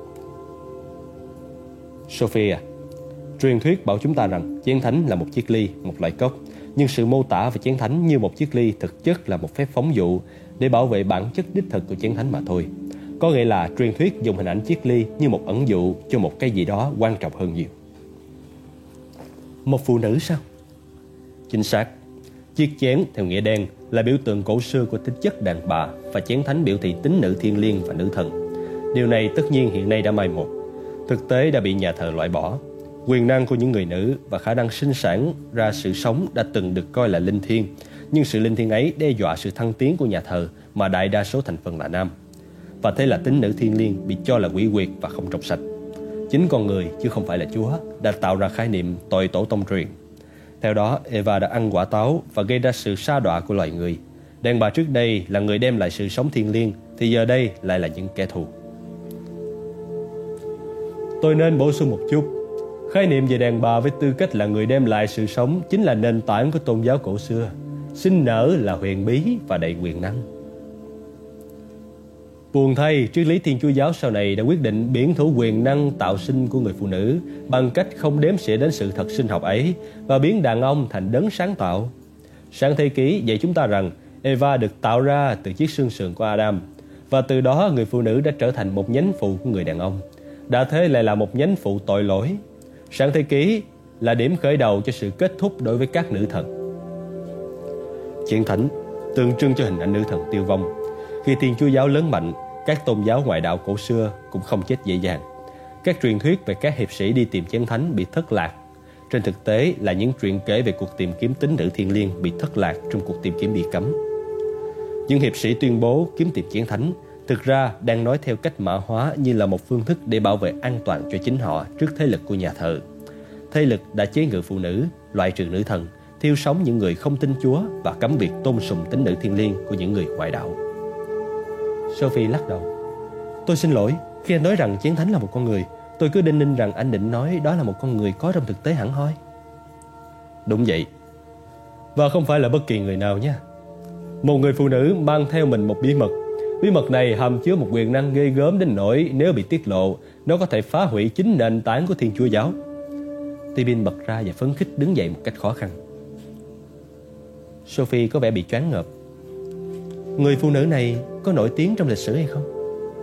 Sophie à, truyền thuyết bảo chúng ta rằng chén thánh là một chiếc ly, một loại cốc. Nhưng sự mô tả về chén thánh như một chiếc ly thực chất là một phép phóng dụ để bảo vệ bản chất đích thực của chén thánh mà thôi. Có nghĩa là truyền thuyết dùng hình ảnh chiếc ly như một ẩn dụ cho một cái gì đó quan trọng hơn nhiều. Một phụ nữ sao? Chính xác. Chiếc chén theo nghĩa đen là biểu tượng cổ xưa của tính chất đàn bà, và chén thánh biểu thị tính nữ thiêng liêng và nữ thần. Điều này tất nhiên hiện nay đã mai một, thực tế đã bị nhà thờ loại bỏ. Quyền năng của những người nữ và khả năng sinh sản ra sự sống đã từng được coi là linh thiêng, nhưng sự linh thiêng ấy đe dọa sự thăng tiến của nhà thờ mà đại đa số thành phần là nam. Và thế là tính nữ thiêng liêng bị cho là quỷ quyệt và không trong sạch. Chính con người chứ không phải là Chúa đã tạo ra khái niệm tội tổ tông truyền. Theo đó, Eva đã ăn quả táo và gây ra sự sa đọa của loài người. Đàn bà trước đây là người đem lại sự sống thiêng liêng, thì giờ đây lại là những kẻ thù. Tôi nên bổ sung một chút. Khái niệm về đàn bà với tư cách là người đem lại sự sống chính là nền tảng của tôn giáo cổ xưa. Sinh nở là huyền bí và đầy quyền năng. Buồn thay, triết lý Thiên Chúa giáo sau này đã quyết định biển thủ quyền năng tạo sinh của người phụ nữ bằng cách không đếm xỉa đến sự thật sinh học ấy và biến đàn ông thành đấng sáng tạo. Sáng thế ký dạy chúng ta rằng Eva được tạo ra từ chiếc xương sườn của Adam, và từ đó người phụ nữ đã trở thành một nhánh phụ của người đàn ông. Đã thế lại là một nhánh phụ tội lỗi. Sáng thế ký là điểm khởi đầu cho sự kết thúc đối với các nữ thần. Chén thánh tượng trưng cho hình ảnh nữ thần tiêu vong. Khi Thiên Chúa giáo lớn mạnh, các tôn giáo ngoại đạo cổ xưa cũng không chết dễ dàng. Các truyền thuyết về các hiệp sĩ đi tìm chén thánh bị thất lạc, trên thực tế là những chuyện kể về cuộc tìm kiếm tính nữ thiêng liêng bị thất lạc trong cuộc tìm kiếm bị cấm. Những hiệp sĩ tuyên bố kiếm tìm chén thánh thực ra đang nói theo cách mã hóa như là một phương thức để bảo vệ an toàn cho chính họ trước thế lực của nhà thờ. Thế lực đã chế ngự phụ nữ, loại trừ nữ thần, thiêu sống những người không tin Chúa và cấm việc tôn sùng tính nữ thiêng liêng của những người ngoại đạo. Sophie lắc đầu. Tôi xin lỗi, khi anh nói rằng chén thánh là một con người, tôi cứ đinh ninh rằng anh định nói đó là một con người có trong thực tế hẳn hoi. Đúng vậy. Và không phải là bất kỳ người nào nhé. Một người phụ nữ mang theo mình một bí mật. Bí mật này hàm chứa một quyền năng ghê gớm đến nỗi nếu bị tiết lộ, nó có thể phá hủy chính nền tảng của Thiên Chúa giáo. Tibin bật ra và phấn khích đứng dậy một cách khó khăn. Sophie có vẻ bị choáng ngợp. Người phụ nữ này có nổi tiếng trong lịch sử hay không?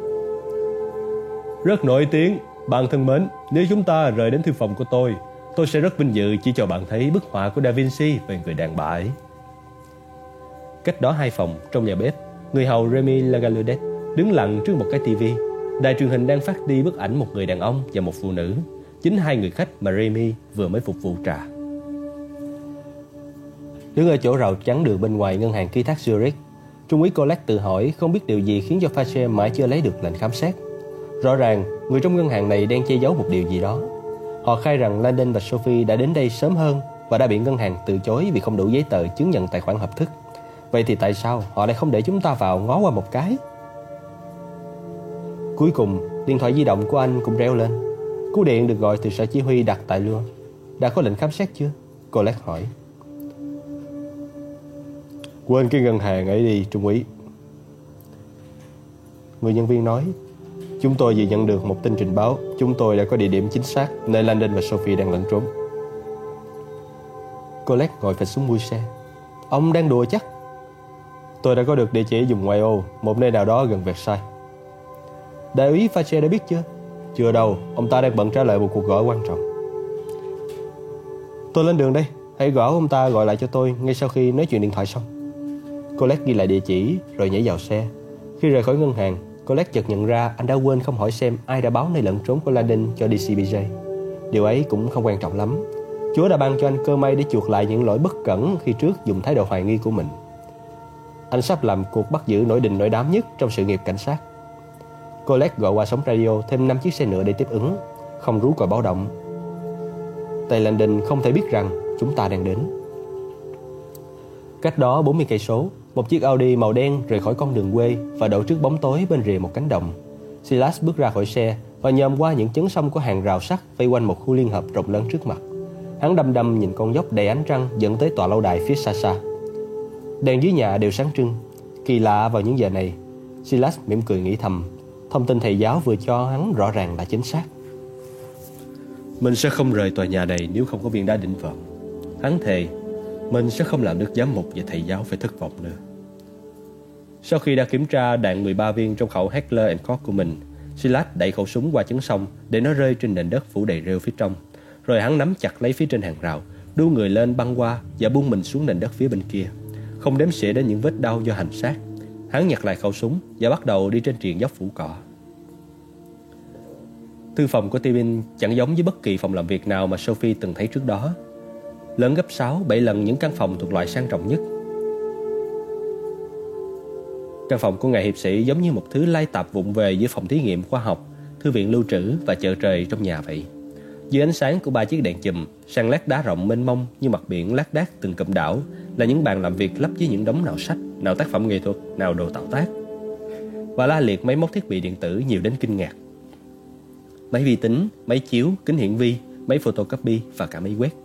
Rất nổi tiếng. Bạn thân mến, nếu chúng ta rời đến thư phòng của tôi sẽ rất vinh dự chỉ cho bạn thấy bức họa của Da Vinci về người đàn bà ấy. Cách đó 2 phòng, trong nhà bếp, người hầu Remy Lagalludec đứng lặng trước một cái tivi. Đài truyền hình đang phát đi bức ảnh một người đàn ông và một phụ nữ, chính 2 người khách mà Remy vừa mới phục vụ trà. Đứng ở chỗ rào chắn đường bên ngoài ngân hàng ký thác Zurich, Trung úy Colette tự hỏi không biết điều gì khiến cho Fache mãi chưa lấy được lệnh khám xét. Rõ ràng, người trong ngân hàng này đang che giấu một điều gì đó. Họ khai rằng Landon và Sophie đã đến đây sớm hơn và đã bị ngân hàng từ chối vì không đủ giấy tờ chứng nhận tài khoản hợp thức. Vậy thì tại sao họ lại không để chúng ta vào ngó qua một cái? Cuối cùng, điện thoại di động của anh cũng reo lên. Cú điện được gọi từ sở chỉ huy đặt tại Lyon. Đã có lệnh khám xét chưa? Colette hỏi. Quên cái ngân hàng ấy đi, Trung úy. Người nhân viên nói. Chúng tôi vừa nhận được một tin trình báo. Chúng tôi đã có địa điểm chính xác nơi Landon và Sophie đang lẩn trốn. Colette ngồi phịch xuống mui xe. Ông đang đùa chắc? Tôi đã có được địa chỉ vùng ngoại ô, một nơi nào đó gần Versailles. Đại úy Fache đã biết chưa? Chưa đâu, ông ta đang bận trả lời một cuộc gọi quan trọng. Tôi lên đường đây, hãy gõ ông ta gọi lại cho tôi ngay sau khi nói chuyện điện thoại xong. Colette ghi lại địa chỉ rồi nhảy vào xe. Khi rời khỏi ngân hàng, Colette chợt nhận ra anh đã quên không hỏi xem ai đã báo nơi lẩn trốn của Landon cho DCBJ. Điều ấy cũng không quan trọng lắm. Chúa đã ban cho anh cơ may để chuộc lại những lỗi bất cẩn khi trước dùng thái độ hoài nghi của mình. Anh sắp làm cuộc bắt giữ nổi đình nổi đám nhất trong sự nghiệp cảnh sát. Colette gọi qua sóng radio thêm 5 chiếc xe nữa để tiếp ứng, không rú còi báo động. Tây Landon không thể biết rằng chúng ta đang đến. Cách đó 40 cây số, một chiếc Audi màu đen rời khỏi con đường quê và đậu trước bóng tối bên rìa một cánh đồng. Silas bước ra khỏi xe và nhòm qua những chấn sông của hàng rào sắt vây quanh một khu liên hợp rộng lớn trước mặt. Hắn đăm đăm nhìn con dốc đầy ánh trăng dẫn tới tòa lâu đài phía xa xa. Đèn dưới nhà đều sáng trưng. Kỳ lạ vào những giờ này. Silas mỉm cười nghĩ thầm, thông tin thầy giáo vừa cho hắn rõ ràng là chính xác. Mình sẽ không rời tòa nhà này nếu không có viên đá định vợ. Hắn thề mình sẽ không làm được giám mục và thầy giáo phải thất vọng nữa. Sau khi đã kiểm tra đạn 13 viên trong khẩu Heckler & Koch của mình, Silas đẩy khẩu súng qua chấn sông để nó rơi trên nền đất phủ đầy rêu phía trong. Rồi hắn nắm chặt lấy phía trên hàng rào, đu người lên băng qua và buông mình xuống nền đất phía bên kia, không đếm xỉa đến những vết đau do hành xác. Hắn nhặt lại khẩu súng và bắt đầu đi trên triền dốc phủ cỏ. Thư phòng của Tibin chẳng giống với bất kỳ phòng làm việc nào mà Sophie từng thấy trước đó. Lớn gấp 6-7 lần những căn phòng thuộc loại sang trọng nhất. Căn phòng của ngài hiệp sĩ giống như một thứ lai tạp vụng về giữa phòng thí nghiệm khoa học, thư viện lưu trữ và chợ trời trong nhà vậy. Dưới ánh sáng của 3 chiếc đèn chùm, sàn lát đá rộng mênh mông như mặt biển lác đác từng cụm đảo là những bàn làm việc lắp với những đống nào sách, nào tác phẩm nghệ thuật, nào đồ tạo tác. Và la liệt máy móc thiết bị điện tử nhiều đến kinh ngạc. Máy vi tính, máy chiếu, kính hiển vi, máy photocopy và cả máy quét.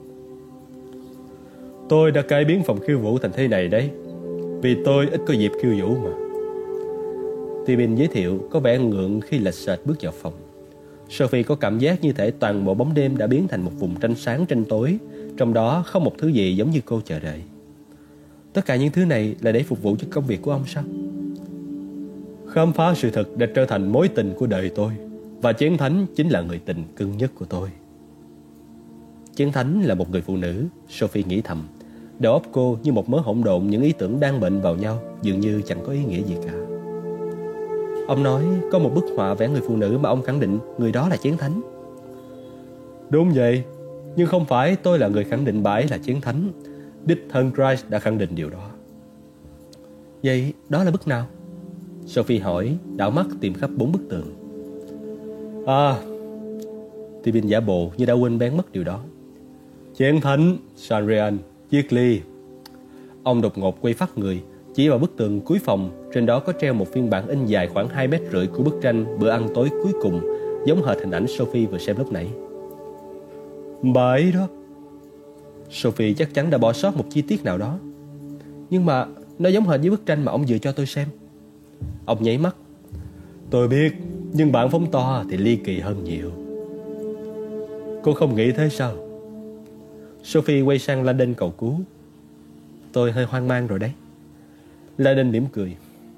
Tôi đã cải biến phòng khiêu vũ thành thế này đấy, vì tôi ít có dịp khiêu vũ mà. Tibin giới thiệu có vẻ ngượng khi lệch sệt bước vào phòng. Sophie có cảm giác như thể toàn bộ bóng đêm đã biến thành một vùng tranh sáng tranh tối, trong đó không một thứ gì giống như cô chờ đợi. Tất cả những thứ này là để phục vụ cho công việc của ông sao? Khám phá sự thật đã trở thành mối tình của đời tôi, và Chén Thánh chính là người tình cưng nhất của tôi. Chén Thánh là một người phụ nữ, Sophie nghĩ thầm. Đầu óc cô như một mớ hỗn độn những ý tưởng đang bệnh vào nhau, dường như chẳng có ý nghĩa gì cả. Ông nói có một bức họa vẽ người phụ nữ mà ông khẳng định người đó là Chén Thánh. Đúng vậy, nhưng không phải tôi là người khẳng định bà ấy là Chén Thánh. Đích thân Christ đã khẳng định điều đó. Vậy đó là bức nào? Sophie hỏi, đảo mắt tìm khắp 4 bức tường. Tibin giả bộ như đã quên bén mất điều đó. Chén Thánh, Sanrian, chiếc ly. Ông đột ngột quay phắt người, chỉ vào bức tường cuối phòng. Trên đó có treo một phiên bản in dài khoảng 2,5 mét của bức tranh Bữa ăn tối cuối cùng, giống hệt hình ảnh Sophie vừa xem lúc nãy. Bà ấy đó. Sophie chắc chắn đã bỏ sót một chi tiết nào đó. Nhưng mà nó giống hệt với bức tranh mà ông vừa cho tôi xem. Ông nháy mắt. Tôi biết, nhưng bạn phóng to thì ly kỳ hơn nhiều. Cô không nghĩ thế sao? Sophie quay sang Landon cầu cứu. Tôi hơi hoang mang rồi đấy. Landon mỉm cười.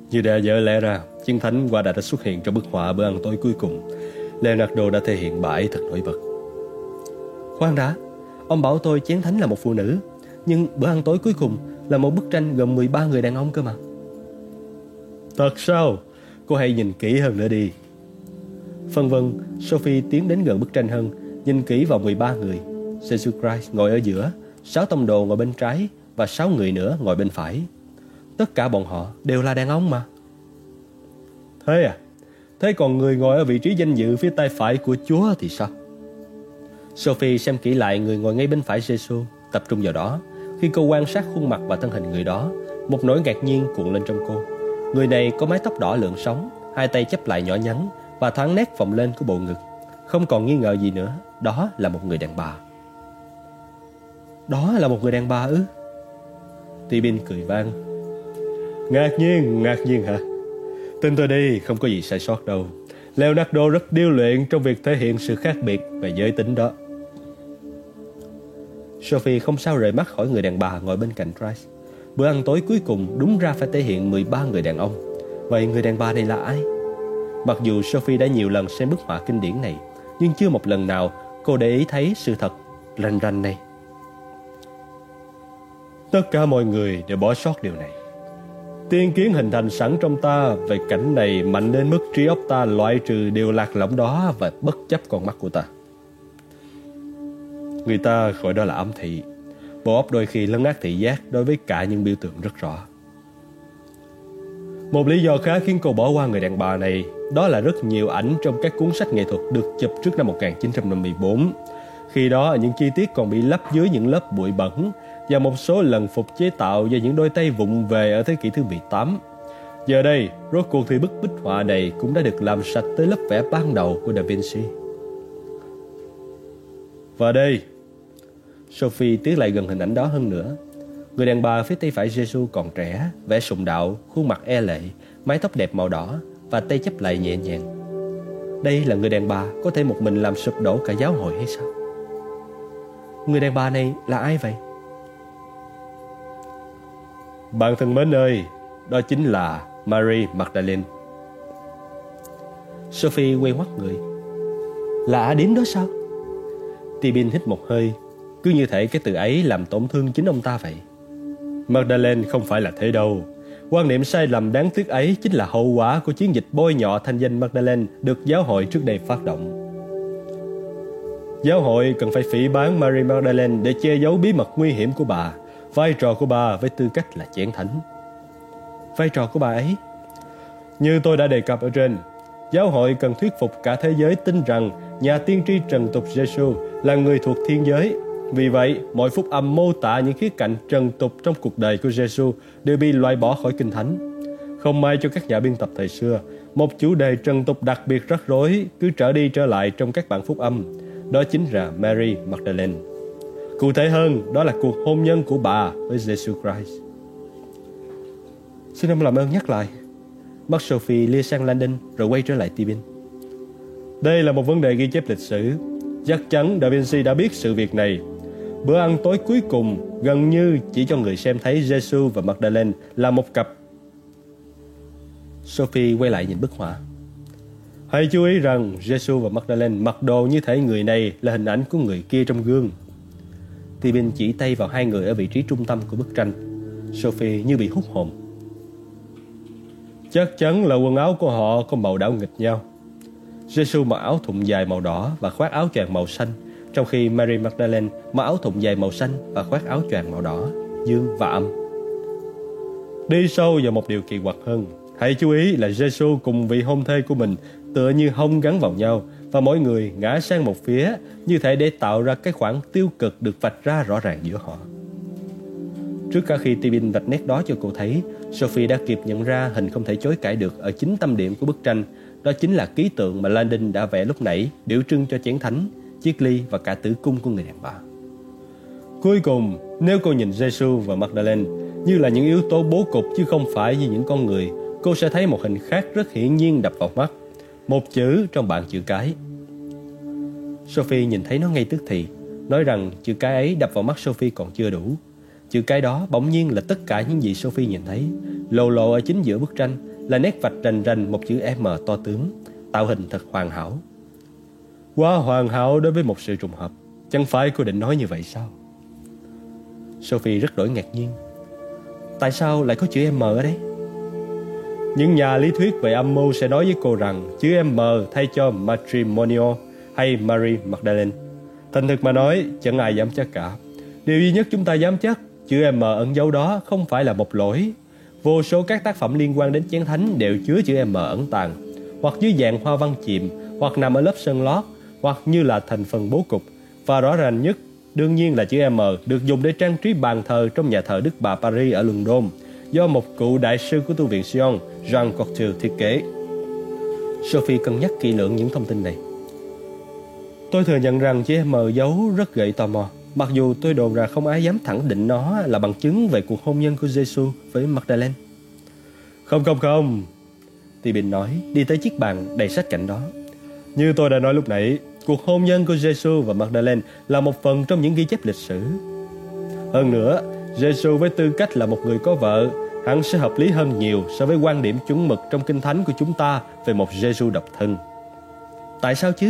Như đã dở lẽ ra, chiến thánh quả đã xuất hiện trong bức họa bữa ăn tối cuối cùng. Leonardo đã thể hiện bà ấy thật nổi bật. Khoan đã, ông bảo tôi chiến thánh là một phụ nữ, nhưng bữa ăn tối cuối cùng là một bức tranh gồm 13 người đàn ông cơ mà. Thật sao? Cô hãy nhìn kỹ hơn nữa đi. Phân vân, Sophie tiến đến gần bức tranh hơn, nhìn kỹ vào 13 người. Jesus Christ ngồi ở giữa, 6 tông đồ ngồi bên trái và 6 người nữa ngồi bên phải. Tất cả bọn họ đều là đàn ông mà. Thế à? Thế còn người ngồi ở vị trí danh dự phía tay phải của Chúa thì sao? Sophie xem kỹ lại người ngồi ngay bên phải Jesus, tập trung vào đó. Khi cô quan sát khuôn mặt và thân hình người đó, một nỗi ngạc nhiên cuộn lên trong cô. Người này có mái tóc đỏ lượn sóng, hai tay chắp lại nhỏ nhắn và thoáng nét phồng lên của bộ ngực. Không còn nghi ngờ gì nữa, đó là một người đàn bà. Đó là một người đàn bà ư? Tibin cười vang. Ngạc nhiên hả? Tin tôi đi, không có gì sai sót đâu. Leonardo rất điêu luyện trong việc thể hiện sự khác biệt về giới tính đó. Sophie không sao rời mắt khỏi người đàn bà ngồi bên cạnh Christ. Bữa ăn tối cuối cùng đúng ra phải thể hiện 13 người đàn ông. Vậy người đàn bà này là ai? Mặc dù Sophie đã nhiều lần xem bức họa kinh điển này, nhưng chưa một lần nào cô để ý thấy sự thật rành rành này. Tất cả mọi người đều bỏ sót điều này. Tiên kiến hình thành sẵn trong ta về cảnh này mạnh đến mức trí óc ta loại trừ điều lạc lõng đó và bất chấp con mắt của ta. Người ta gọi đó là ám thị. Bộ óc đôi khi lấn át thị giác đối với cả những biểu tượng rất rõ. Một lý do khác khiến cô bỏ qua người đàn bà này, đó là rất nhiều ảnh trong các cuốn sách nghệ thuật được chụp trước năm 1954. Khi đó những chi tiết còn bị lấp dưới những lớp bụi bẩn và một số lần phục chế tạo do những đôi tay vụng về ở thế kỷ thứ 18. Giờ đây, rốt cuộc thì bức bích họa này cũng đã được làm sạch tới lớp vẽ ban đầu của Da Vinci. Và đây, Sophie tiến lại gần hình ảnh đó hơn nữa. Người đàn bà phía tay phải Jesus còn trẻ, vẻ sùng đạo, khuôn mặt e lệ, mái tóc đẹp màu đỏ và tay chắp lại nhẹ nhàng. Đây là người đàn bà có thể một mình làm sụp đổ cả giáo hội hay sao? Người đàn bà này là ai vậy? Bạn thân mến ơi, đó chính là Mary Magdalene. Sophie quay ngoắt người. Là điểm đó sao? Tibin hít một hơi, cứ như thể cái từ ấy làm tổn thương chính ông ta vậy. Magdalene không phải là thế đâu. Quan niệm sai lầm đáng tiếc ấy chính là hậu quả của chiến dịch bôi nhọ thanh danh Magdalene được giáo hội trước đây phát động. Giáo hội cần phải phỉ báng Mary Magdalene để che giấu bí mật nguy hiểm của bà, vai trò của bà với tư cách là chén thánh. Vai trò của bà ấy? Như tôi đã đề cập ở trên, giáo hội cần thuyết phục cả thế giới tin rằng nhà tiên tri trần tục Giêsu là người thuộc thiên giới. Vì vậy, mọi phúc âm mô tả những khía cạnh trần tục trong cuộc đời của Giêsu đều bị loại bỏ khỏi kinh thánh. Không may cho các nhà biên tập thời xưa, một chủ đề trần tục đặc biệt rắc rối cứ trở đi trở lại trong các bản phúc âm. Đó chính là Mary Magdalene. Cụ thể hơn, đó là cuộc hôn nhân của bà với Jesus Christ. Xin ông làm ơn nhắc lại. Mắt Sophie lia sang Landon rồi quay trở lại Tibin. Đây là một vấn đề ghi chép lịch sử. Chắc chắn Da Vinci đã biết sự việc này. Bữa ăn tối cuối cùng gần như chỉ cho người xem thấy Jesus và Magdalene là một cặp. Sophie quay lại nhìn bức họa. Hãy chú ý rằng Jesus và Magdalene mặc đồ như thể người này là hình ảnh của người kia trong gương. Tibin chỉ tay vào hai người ở vị trí trung tâm của bức tranh. Sophie như bị hút hồn. Chắc chắn là quần áo của họ có màu đảo nghịch nhau. Jesus mặc áo thụng dài màu đỏ và khoác áo choàng màu xanh, trong khi Mary Magdalene mặc áo thụng dài màu xanh và khoác áo choàng màu đỏ, dương và âm. Đi sâu vào một điều kỳ quặc hơn, hãy chú ý là Jesus cùng vị hôn thê của mình tựa như hông gắn vào nhau, và mỗi người ngã sang một phía, như thể để tạo ra cái khoảng tiêu cực được vạch ra rõ ràng giữa họ. Trước cả khi Tibin vạch nét đó cho cô thấy, Sophie đã kịp nhận ra hình không thể chối cãi được ở chính tâm điểm của bức tranh. Đó chính là ký tượng mà Landon đã vẽ lúc nãy, biểu trưng cho chén thánh, chiếc ly và cả tử cung của người đàn bà. Cuối cùng, nếu cô nhìn Jesus và Magdalene như là những yếu tố bố cục chứ không phải như những con người, cô sẽ thấy một hình khác rất hiển nhiên đập vào mắt. Một chữ trong bảng chữ cái. Sophie nhìn thấy nó ngay tức thì, nói rằng chữ cái ấy đập vào mắt Sophie còn chưa đủ. Chữ cái đó bỗng nhiên là tất cả những gì Sophie nhìn thấy, lồ lộ ở chính giữa bức tranh, là nét vạch rành rành một chữ M to tướng, tạo hình thật hoàn hảo. Quá hoàn hảo đối với một sự trùng hợp. Chẳng phải cô định nói như vậy sao? Sophie rất đổi ngạc nhiên. Tại sao lại có chữ M ở đây? Những nhà lý thuyết về âm mưu sẽ nói với cô rằng chữ M thay cho matrimonio hay Mary Magdalene. Thành thực mà nói, chẳng ai dám chắc cả. Điều duy nhất chúng ta dám chắc, chữ M ẩn dấu đó không phải là một lỗi. Vô số các tác phẩm liên quan đến chén thánh đều chứa chữ M ẩn tàng, hoặc dưới dạng hoa văn chìm, hoặc nằm ở lớp sơn lót, hoặc như là thành phần bố cục. Và rõ ràng nhất, đương nhiên là chữ M được dùng để trang trí bàn thờ trong nhà thờ Đức Bà Paris ở London, do một cựu đại sư của tu viện Sion, Jean Cocteau thiết kế. Sophie cân nhắc kỹ lưỡng những thông tin này. Tôi thừa nhận rằng chữ M dấu rất gợi tò mò, mặc dù tôi đồn ra không ai dám khẳng định nó là bằng chứng về cuộc hôn nhân của Giêsu với Magdalene. Không, Tibin nói, đi tới chiếc bàn đầy sách cạnh đó. Như tôi đã nói lúc nãy, cuộc hôn nhân của Giêsu và Magdalene là một phần trong những ghi chép lịch sử. Hơn nữa, Giêsu với tư cách là một người có vợ, hẳn sẽ hợp lý hơn nhiều so với quan điểm chuẩn mực trong Kinh Thánh của chúng ta về một Giêsu độc thân. Tại sao chứ?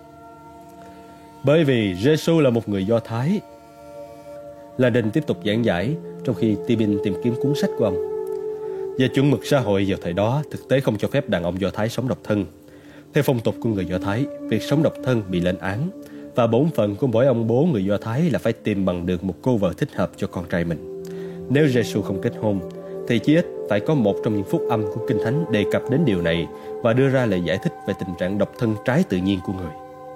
Bởi vì Giêsu là một người Do Thái. Landon tiếp tục giảng giải, trong khi Tibin tìm kiếm cuốn sách của ông. Về chuẩn mực xã hội vào thời đó, thực tế không cho phép đàn ông Do Thái sống độc thân. Theo phong tục của người Do Thái, việc sống độc thân bị lên án, và bổn phận của mỗi ông bố người Do Thái là phải tìm bằng được một cô vợ thích hợp cho con trai mình. Nếu Giêsu không kết hôn, thì chí ít phải có một trong những phúc âm của Kinh Thánh đề cập đến điều này và đưa ra lời giải thích về tình trạng độc thân trái tự nhiên của người.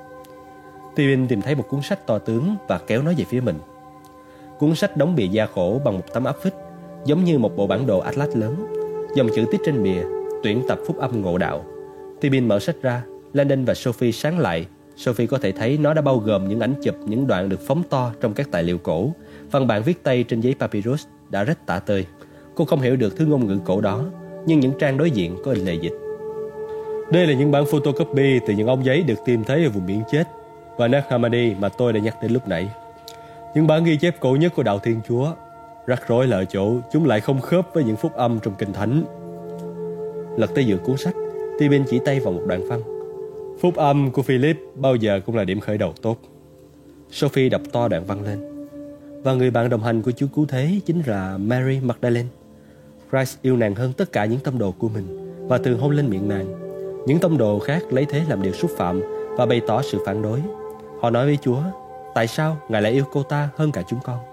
Tibin tìm thấy một cuốn sách to tướng và kéo nó về phía mình. Cuốn sách đóng bìa da khổ bằng một tấm áp phích, giống như một bộ bản đồ Atlas lớn. Dòng chữ tiết trên bìa: tuyển tập phúc âm ngộ đạo. Tibin mở sách ra, Landon và Sophie sáng lại. Sophie có thể thấy nó đã bao gồm những ảnh chụp, những đoạn được phóng to trong các tài liệu cổ. Văn bản viết tay trên giấy papyrus đã rách tả tơi. Cô không hiểu được thứ ngôn ngữ cổ đó, nhưng những trang đối diện có in lời dịch. Đây là những bản photocopy từ những ống giấy được tìm thấy ở vùng biển chết và Nag Hammadi mà tôi đã nhắc đến lúc nãy. Những bản ghi chép cổ nhất của đạo Thiên Chúa. Rắc rối là ở chỗ chúng lại không khớp với những phúc âm trong Kinh Thánh. Lật tới giữa cuốn sách, Tibin chỉ tay vào một đoạn văn. Phúc âm của Philip bao giờ cũng là điểm khởi đầu tốt. Sophie đọc to đoạn văn lên. Và người bạn đồng hành của Chúa Cứu Thế chính là Mary Magdalene. Christ yêu nàng hơn tất cả những tông đồ của mình và thường hôn lên miệng nàng. Những tông đồ khác lấy thế làm điều xúc phạm và bày tỏ sự phản đối. Họ nói với Chúa: tại sao Ngài lại yêu cô ta hơn cả chúng con?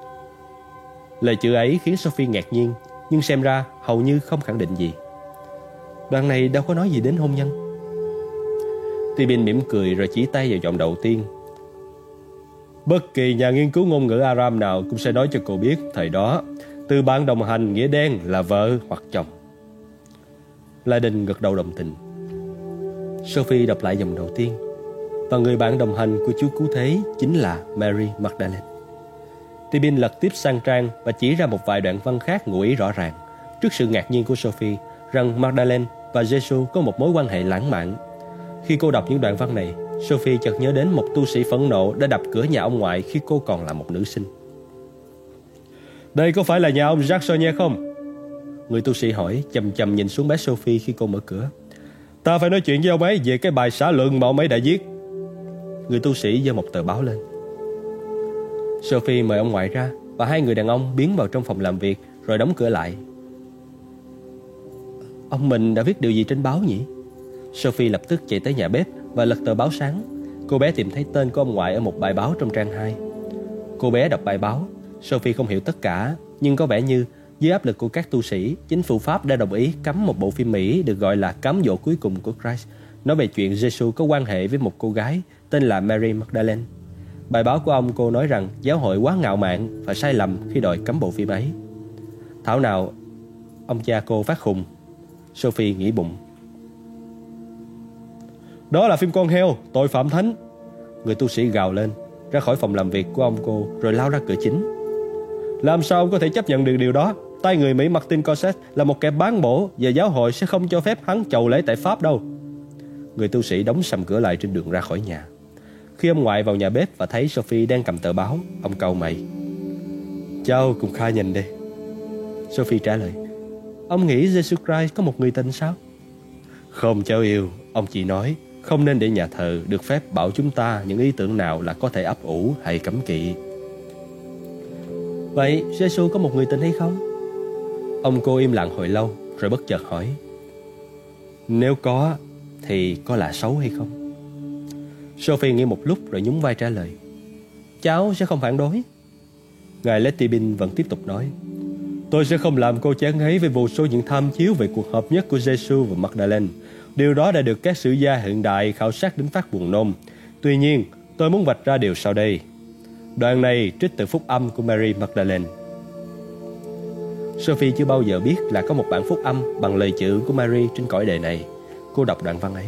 Lời chữ ấy khiến Sophie ngạc nhiên, nhưng xem ra hầu như không khẳng định gì. Đoạn này đâu có nói gì đến hôn nhân. Tibin mỉm cười rồi chỉ tay vào dòng đầu tiên. Bất kỳ nhà nghiên cứu ngôn ngữ Aram nào cũng sẽ nói cho cô biết thời đó từ bạn đồng hành nghĩa đen là vợ hoặc chồng. Landon gật đầu đồng tình. Sophie đọc lại dòng đầu tiên. Và người bạn đồng hành của Chúa Cứu Thế chính là Mary Magdalene. Tibin lật tiếp sang trang và chỉ ra một vài đoạn văn khác ngụ ý rõ ràng, trước sự ngạc nhiên của Sophie rằng Magdalene và Giêsu có một mối quan hệ lãng mạn. Khi cô đọc những đoạn văn này, Sophie chợt nhớ đến một tu sĩ phẫn nộ đã đập cửa nhà ông ngoại khi cô còn là một nữ sinh. Đây có phải là nhà ông Jacques Saunier không? Người tu sĩ hỏi, chầm chầm nhìn xuống bé Sophie khi cô mở cửa. Ta phải nói chuyện với ông ấy về cái bài xã luận mà ông ấy đã viết. Người tu sĩ giơ một tờ báo lên. Sophie mời ông ngoại ra và hai người đàn ông biến vào trong phòng làm việc rồi đóng cửa lại. Ông mình đã viết điều gì trên báo nhỉ? Sophie lập tức chạy tới nhà bếp và lật tờ báo sáng. Cô bé tìm thấy tên của ông ngoại ở một bài báo trong trang 2. Cô bé đọc bài báo. Sophie không hiểu tất cả, nhưng có vẻ như dưới áp lực của các tu sĩ, chính phủ Pháp đã đồng ý cấm một bộ phim Mỹ được gọi là Cám dỗ cuối cùng của Christ, nói về chuyện Giêsu có quan hệ với một cô gái tên là Mary Magdalene. Bài báo của ông cô nói rằng giáo hội quá ngạo mạn và sai lầm khi đòi cấm bộ phim ấy. Thảo nào ông cha cô phát khùng. Sophie nghĩ bụng. Đó là phim con heo, tội phạm thánh. Người tu sĩ gào lên, ra khỏi phòng làm việc của ông cô rồi lao ra cửa chính. Làm sao ông có thể chấp nhận được điều đó? Tay người Mỹ Martin Cossette là một kẻ bán bổ và giáo hội sẽ không cho phép hắn chầu lễ tại Pháp đâu. Người tu sĩ đóng sầm cửa lại trên đường ra khỏi nhà. Khi ông ngoại vào nhà bếp và thấy Sophie đang cầm tờ báo, ông cau mày. Cháu cũng khá nhìn đi. Sophie trả lời. Ông nghĩ Jesus Christ có một người tình sao? Không cháu yêu, ông chỉ nói không nên để nhà thờ được phép bảo chúng ta những ý tưởng nào là có thể ấp ủ hay cấm kỵ. Vậy Jesus có một người tình hay không? Ông cô im lặng hồi lâu rồi bất chợt hỏi: Nếu có thì có là xấu hay không? Sophie nghĩ một lúc rồi nhún vai trả lời: Cháu sẽ không phản đối. Ngài Letibin vẫn tiếp tục nói: Tôi sẽ không làm cô chán ngấy với vô số những tham chiếu về cuộc hợp nhất của Jesus và Magdalene. Điều đó đã được các sử gia hiện đại khảo sát đến phát buồn nôn. Tuy nhiên, tôi muốn vạch ra điều sau đây. Đoạn này trích từ phúc âm của Mary Magdalene. Sophie chưa bao giờ biết là có một bản phúc âm bằng lời chữ của Mary trên cõi đời này. Cô đọc đoạn văn ấy.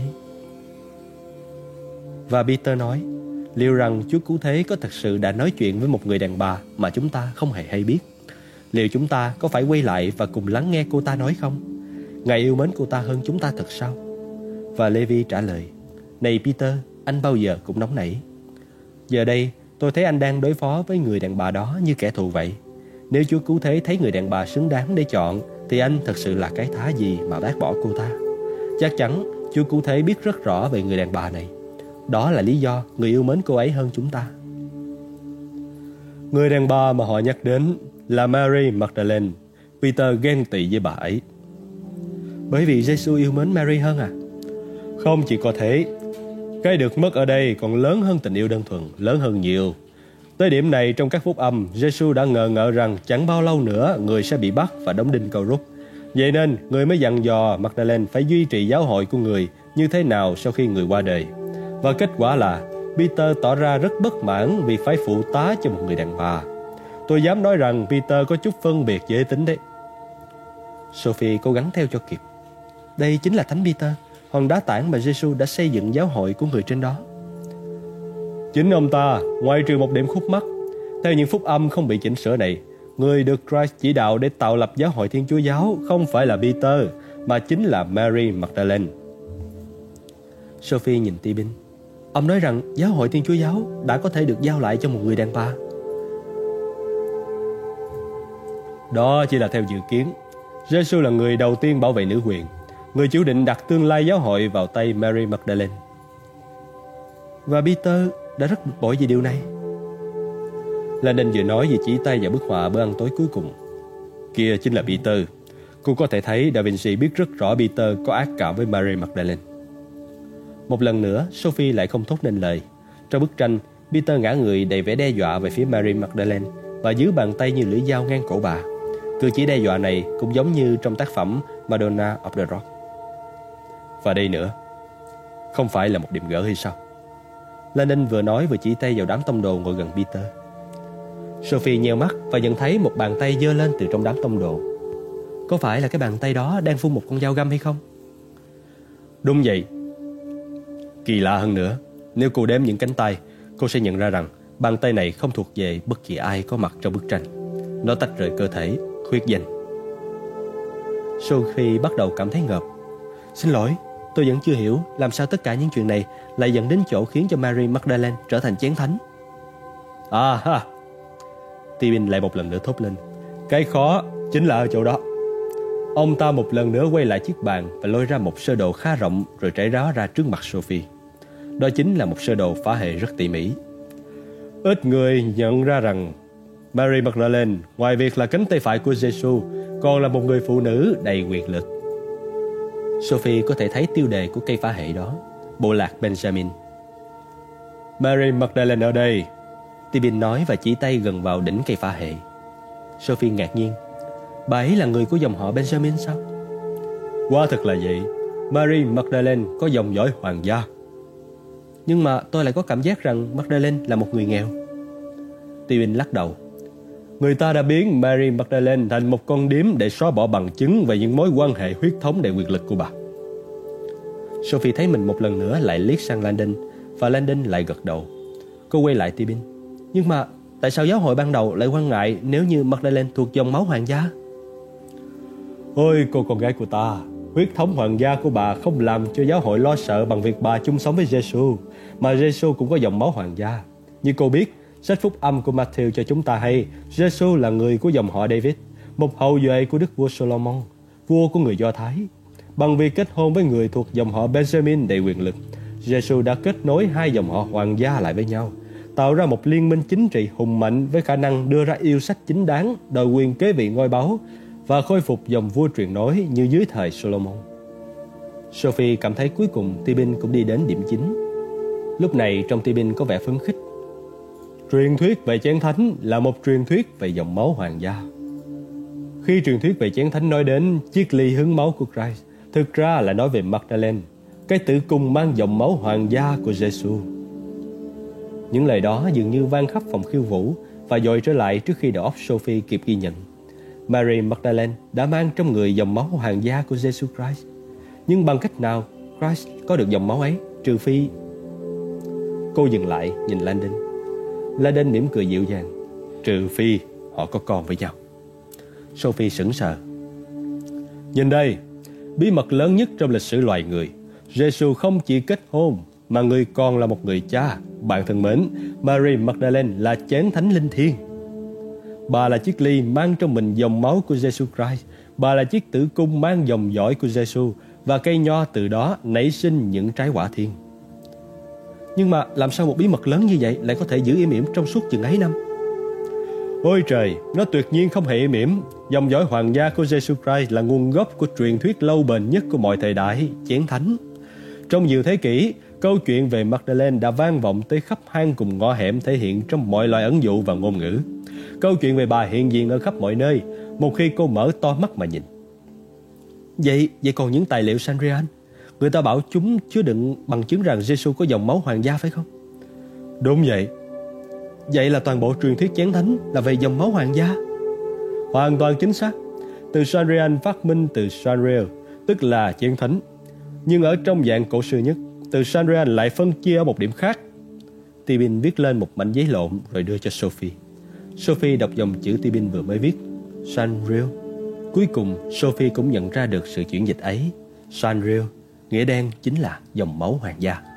Và Peter nói, liệu rằng Chúa Cứu Thế có thật sự đã nói chuyện với một người đàn bà mà chúng ta không hề hay biết? Liệu chúng ta có phải quay lại và cùng lắng nghe cô ta nói không? Ngài yêu mến cô ta hơn chúng ta thật sao? Và Levi trả lời, này Peter, anh bao giờ cũng nóng nảy. Giờ đây, tôi thấy anh đang đối phó với người đàn bà đó như kẻ thù vậy. Nếu Chúa Cứu Thế thấy người đàn bà xứng đáng để chọn, thì anh thật sự là cái thá gì mà bác bỏ cô ta? Chắc chắn Chúa Cứu Thế biết rất rõ về người đàn bà này. Đó là lý do người yêu mến cô ấy hơn chúng ta. Người đàn bà mà họ nhắc đến là Mary Magdalene. Peter ghen tị với bà ấy. Bởi vì Jesus yêu mến Mary hơn à? Không chỉ có thế, cái được mất ở đây còn lớn hơn tình yêu đơn thuần, lớn hơn nhiều. Tới điểm này trong các phúc âm, Jesus đã ngờ ngợ rằng chẳng bao lâu nữa người sẽ bị bắt và đóng đinh cầu rút. Vậy nên người mới dặn dò Magdalene phải duy trì giáo hội của người như thế nào sau khi người qua đời. Và kết quả là Peter tỏ ra rất bất mãn vì phải phụ tá cho một người đàn bà. Tôi dám nói rằng Peter có chút phân biệt giới tính đấy. Sophie cố gắng theo cho kịp. Đây chính là Thánh Peter, hòn đá tảng mà Jesus đã xây dựng giáo hội của người trên đó. Chính ông ta, ngoại trừ một điểm khúc mắc, theo những phúc âm không bị chỉnh sửa này, người được Christ chỉ đạo để tạo lập giáo hội Thiên Chúa giáo không phải là Peter, mà chính là Mary Magdalene. Sophie nhìn Tibin. Ông nói rằng giáo hội Thiên Chúa giáo đã có thể được giao lại cho một người đàn bà. Đó chỉ là theo dự kiến. Jesus là người đầu tiên bảo vệ nữ quyền, người chủ định đặt tương lai giáo hội vào tay Mary Magdalene. Và Peter đã rất bực bội vì điều này. Lenin vừa nói vừa chỉ tay vào bức họa bữa ăn tối cuối cùng. Kia chính là Peter. Cô có thể thấy Da Vinci biết rất rõ Peter có ác cảm với Mary Magdalene. Một lần nữa, Sophie lại không thốt nên lời. Trong bức tranh, Peter ngã người đầy vẻ đe dọa về phía Mary Magdalene và giữ bàn tay như lưỡi dao ngang cổ bà. Cử chỉ đe dọa này cũng giống như trong tác phẩm Madonna of the Rock. Và đây nữa, không phải là một điểm gỡ hay sao? Lenin vừa nói vừa chỉ tay vào đám tông đồ ngồi gần Peter. Sophie nheo mắt và nhận thấy một bàn tay giơ lên từ trong đám tông đồ. Có phải là cái bàn tay đó đang vung một con dao găm hay không? Đúng vậy. Kỳ lạ hơn nữa, nếu cô đếm những cánh tay, cô sẽ nhận ra rằng bàn tay này không thuộc về bất kỳ ai có mặt trong bức tranh. Nó tách rời cơ thể, khuyết danh. Sophie bắt đầu cảm thấy ngợp. Xin lỗi, tôi vẫn chưa hiểu làm sao tất cả những chuyện này lại dẫn đến chỗ khiến cho Mary Magdalene trở thành chén thánh. À ha! Tibin lại một lần nữa thốt lên. Cái khó chính là ở chỗ đó. Ông ta một lần nữa quay lại chiếc bàn và lôi ra một sơ đồ khá rộng rồi trải nó ra trước mặt Sophie. Đó chính là một sơ đồ phá hệ rất tỉ mỉ. Ít người nhận ra rằng Mary Magdalene ngoài việc là cánh tay phải của Jesus còn là một người phụ nữ đầy quyền lực. Sophie có thể thấy tiêu đề của cây phá hệ đó, bộ lạc Benjamin. Mary Magdalene ở đây, Tibin nói và chỉ tay gần vào đỉnh cây phá hệ. Sophie ngạc nhiên. Bà ấy là người của dòng họ Benjamin sao? Quả thật là vậy. Mary Magdalene có dòng dõi hoàng gia. Nhưng mà tôi lại có cảm giác rằng Magdalene là một người nghèo. Tibin lắc đầu. Người ta đã biến Mary Magdalene thành một con điếm để xóa bỏ bằng chứng về những mối quan hệ huyết thống đầy quyền lực của bà. Sophie thấy mình một lần nữa lại liếc sang Landon, và Landon lại gật đầu. Cô quay lại Tibin. Nhưng mà tại sao giáo hội ban đầu lại quan ngại nếu như Magdalene thuộc dòng máu hoàng gia? Ôi cô con gái của ta, huyết thống hoàng gia của bà không làm cho giáo hội lo sợ bằng việc bà chung sống với Jesus, mà Jesus cũng có dòng máu hoàng gia. Như cô biết, sách phúc âm của Matthew cho chúng ta hay Jesus là người của dòng họ David, một hậu duệ của đức vua Solomon. vua của người Do Thái. Bằng việc kết hôn với người thuộc dòng họ Benjamin đầy quyền lực, Giêsu đã kết nối hai dòng họ hoàng gia lại với nhau, tạo ra một liên minh chính trị hùng mạnh với khả năng đưa ra yêu sách chính đáng, đòi quyền kế vị ngôi báu và khôi phục dòng vua truyền nối như dưới thời Solomon. Sophie cảm thấy cuối cùng Tibin cũng đi đến điểm chính. Lúc này trong Tibin có vẻ phấn khích. Truyền thuyết về chén thánh là một truyền thuyết về dòng máu hoàng gia. Khi truyền thuyết về chén thánh nói đến chiếc ly hứng máu của Christ, thực ra là nói về Magdalene, cái tử cung mang dòng máu hoàng gia của Giêsu. Những lời đó dường như vang khắp phòng khiêu vũ và dội trở lại trước khi đầu óc Sophie kịp ghi nhận. Mary Magdalene đã mang trong người dòng máu hoàng gia của Giêsu Christ. Nhưng bằng cách nào Christ có được dòng máu ấy, trừ phi... Cô dừng lại nhìn Landon. Landon mỉm cười dịu dàng. Trừ phi họ có con với nhau. Sophie sững sờ. Nhìn đây, bí mật lớn nhất trong lịch sử loài người. Giêsu không chỉ kết hôn mà người còn là một người cha. Bạn thân mến, Mary Magdalene là chén thánh linh thiêng. Bà là chiếc ly mang trong mình dòng máu của Giêsu Christ. Bà là chiếc tử cung mang dòng dõi của Giêsu, và cây nho từ đó nảy sinh những trái quả thiên. Nhưng mà làm sao một bí mật lớn như vậy lại có thể giữ im ỉm trong suốt chừng ấy năm? Ôi trời, nó tuyệt nhiên không hề im ỉm. Dòng dõi hoàng gia của Giêsu Christ là nguồn gốc của truyền thuyết lâu bền nhất của mọi thời đại, chén thánh. Trong nhiều thế kỷ, câu chuyện về Magdalene đã vang vọng tới khắp hang cùng ngõ hẻm, thể hiện trong mọi loại ẩn dụ và ngôn ngữ. Câu chuyện về bà hiện diện ở khắp mọi nơi, một khi cô mở to mắt mà nhìn. Vậy còn những tài liệu Sanhedrin, người ta bảo chúng chứa đựng bằng chứng rằng Giêsu có dòng máu hoàng gia phải không? Đúng vậy. Vậy là toàn bộ truyền thuyết chén thánh là về dòng máu hoàng gia. Hoàn toàn chính xác. Từ Sanhedrin phát minh từ Sanhedrin, tức là chén thánh. Nhưng ở trong dạng cổ xưa nhất, từ Sanhedrin lại phân chia ở một điểm khác. Tibin viết lên một mảnh giấy lộn rồi đưa cho Sophie. Sophie đọc dòng chữ Tibin vừa mới viết, Sanhedrin. Cuối cùng Sophie cũng nhận ra được sự chuyển dịch ấy. Sanhedrin nghĩa đen chính là dòng máu hoàng gia.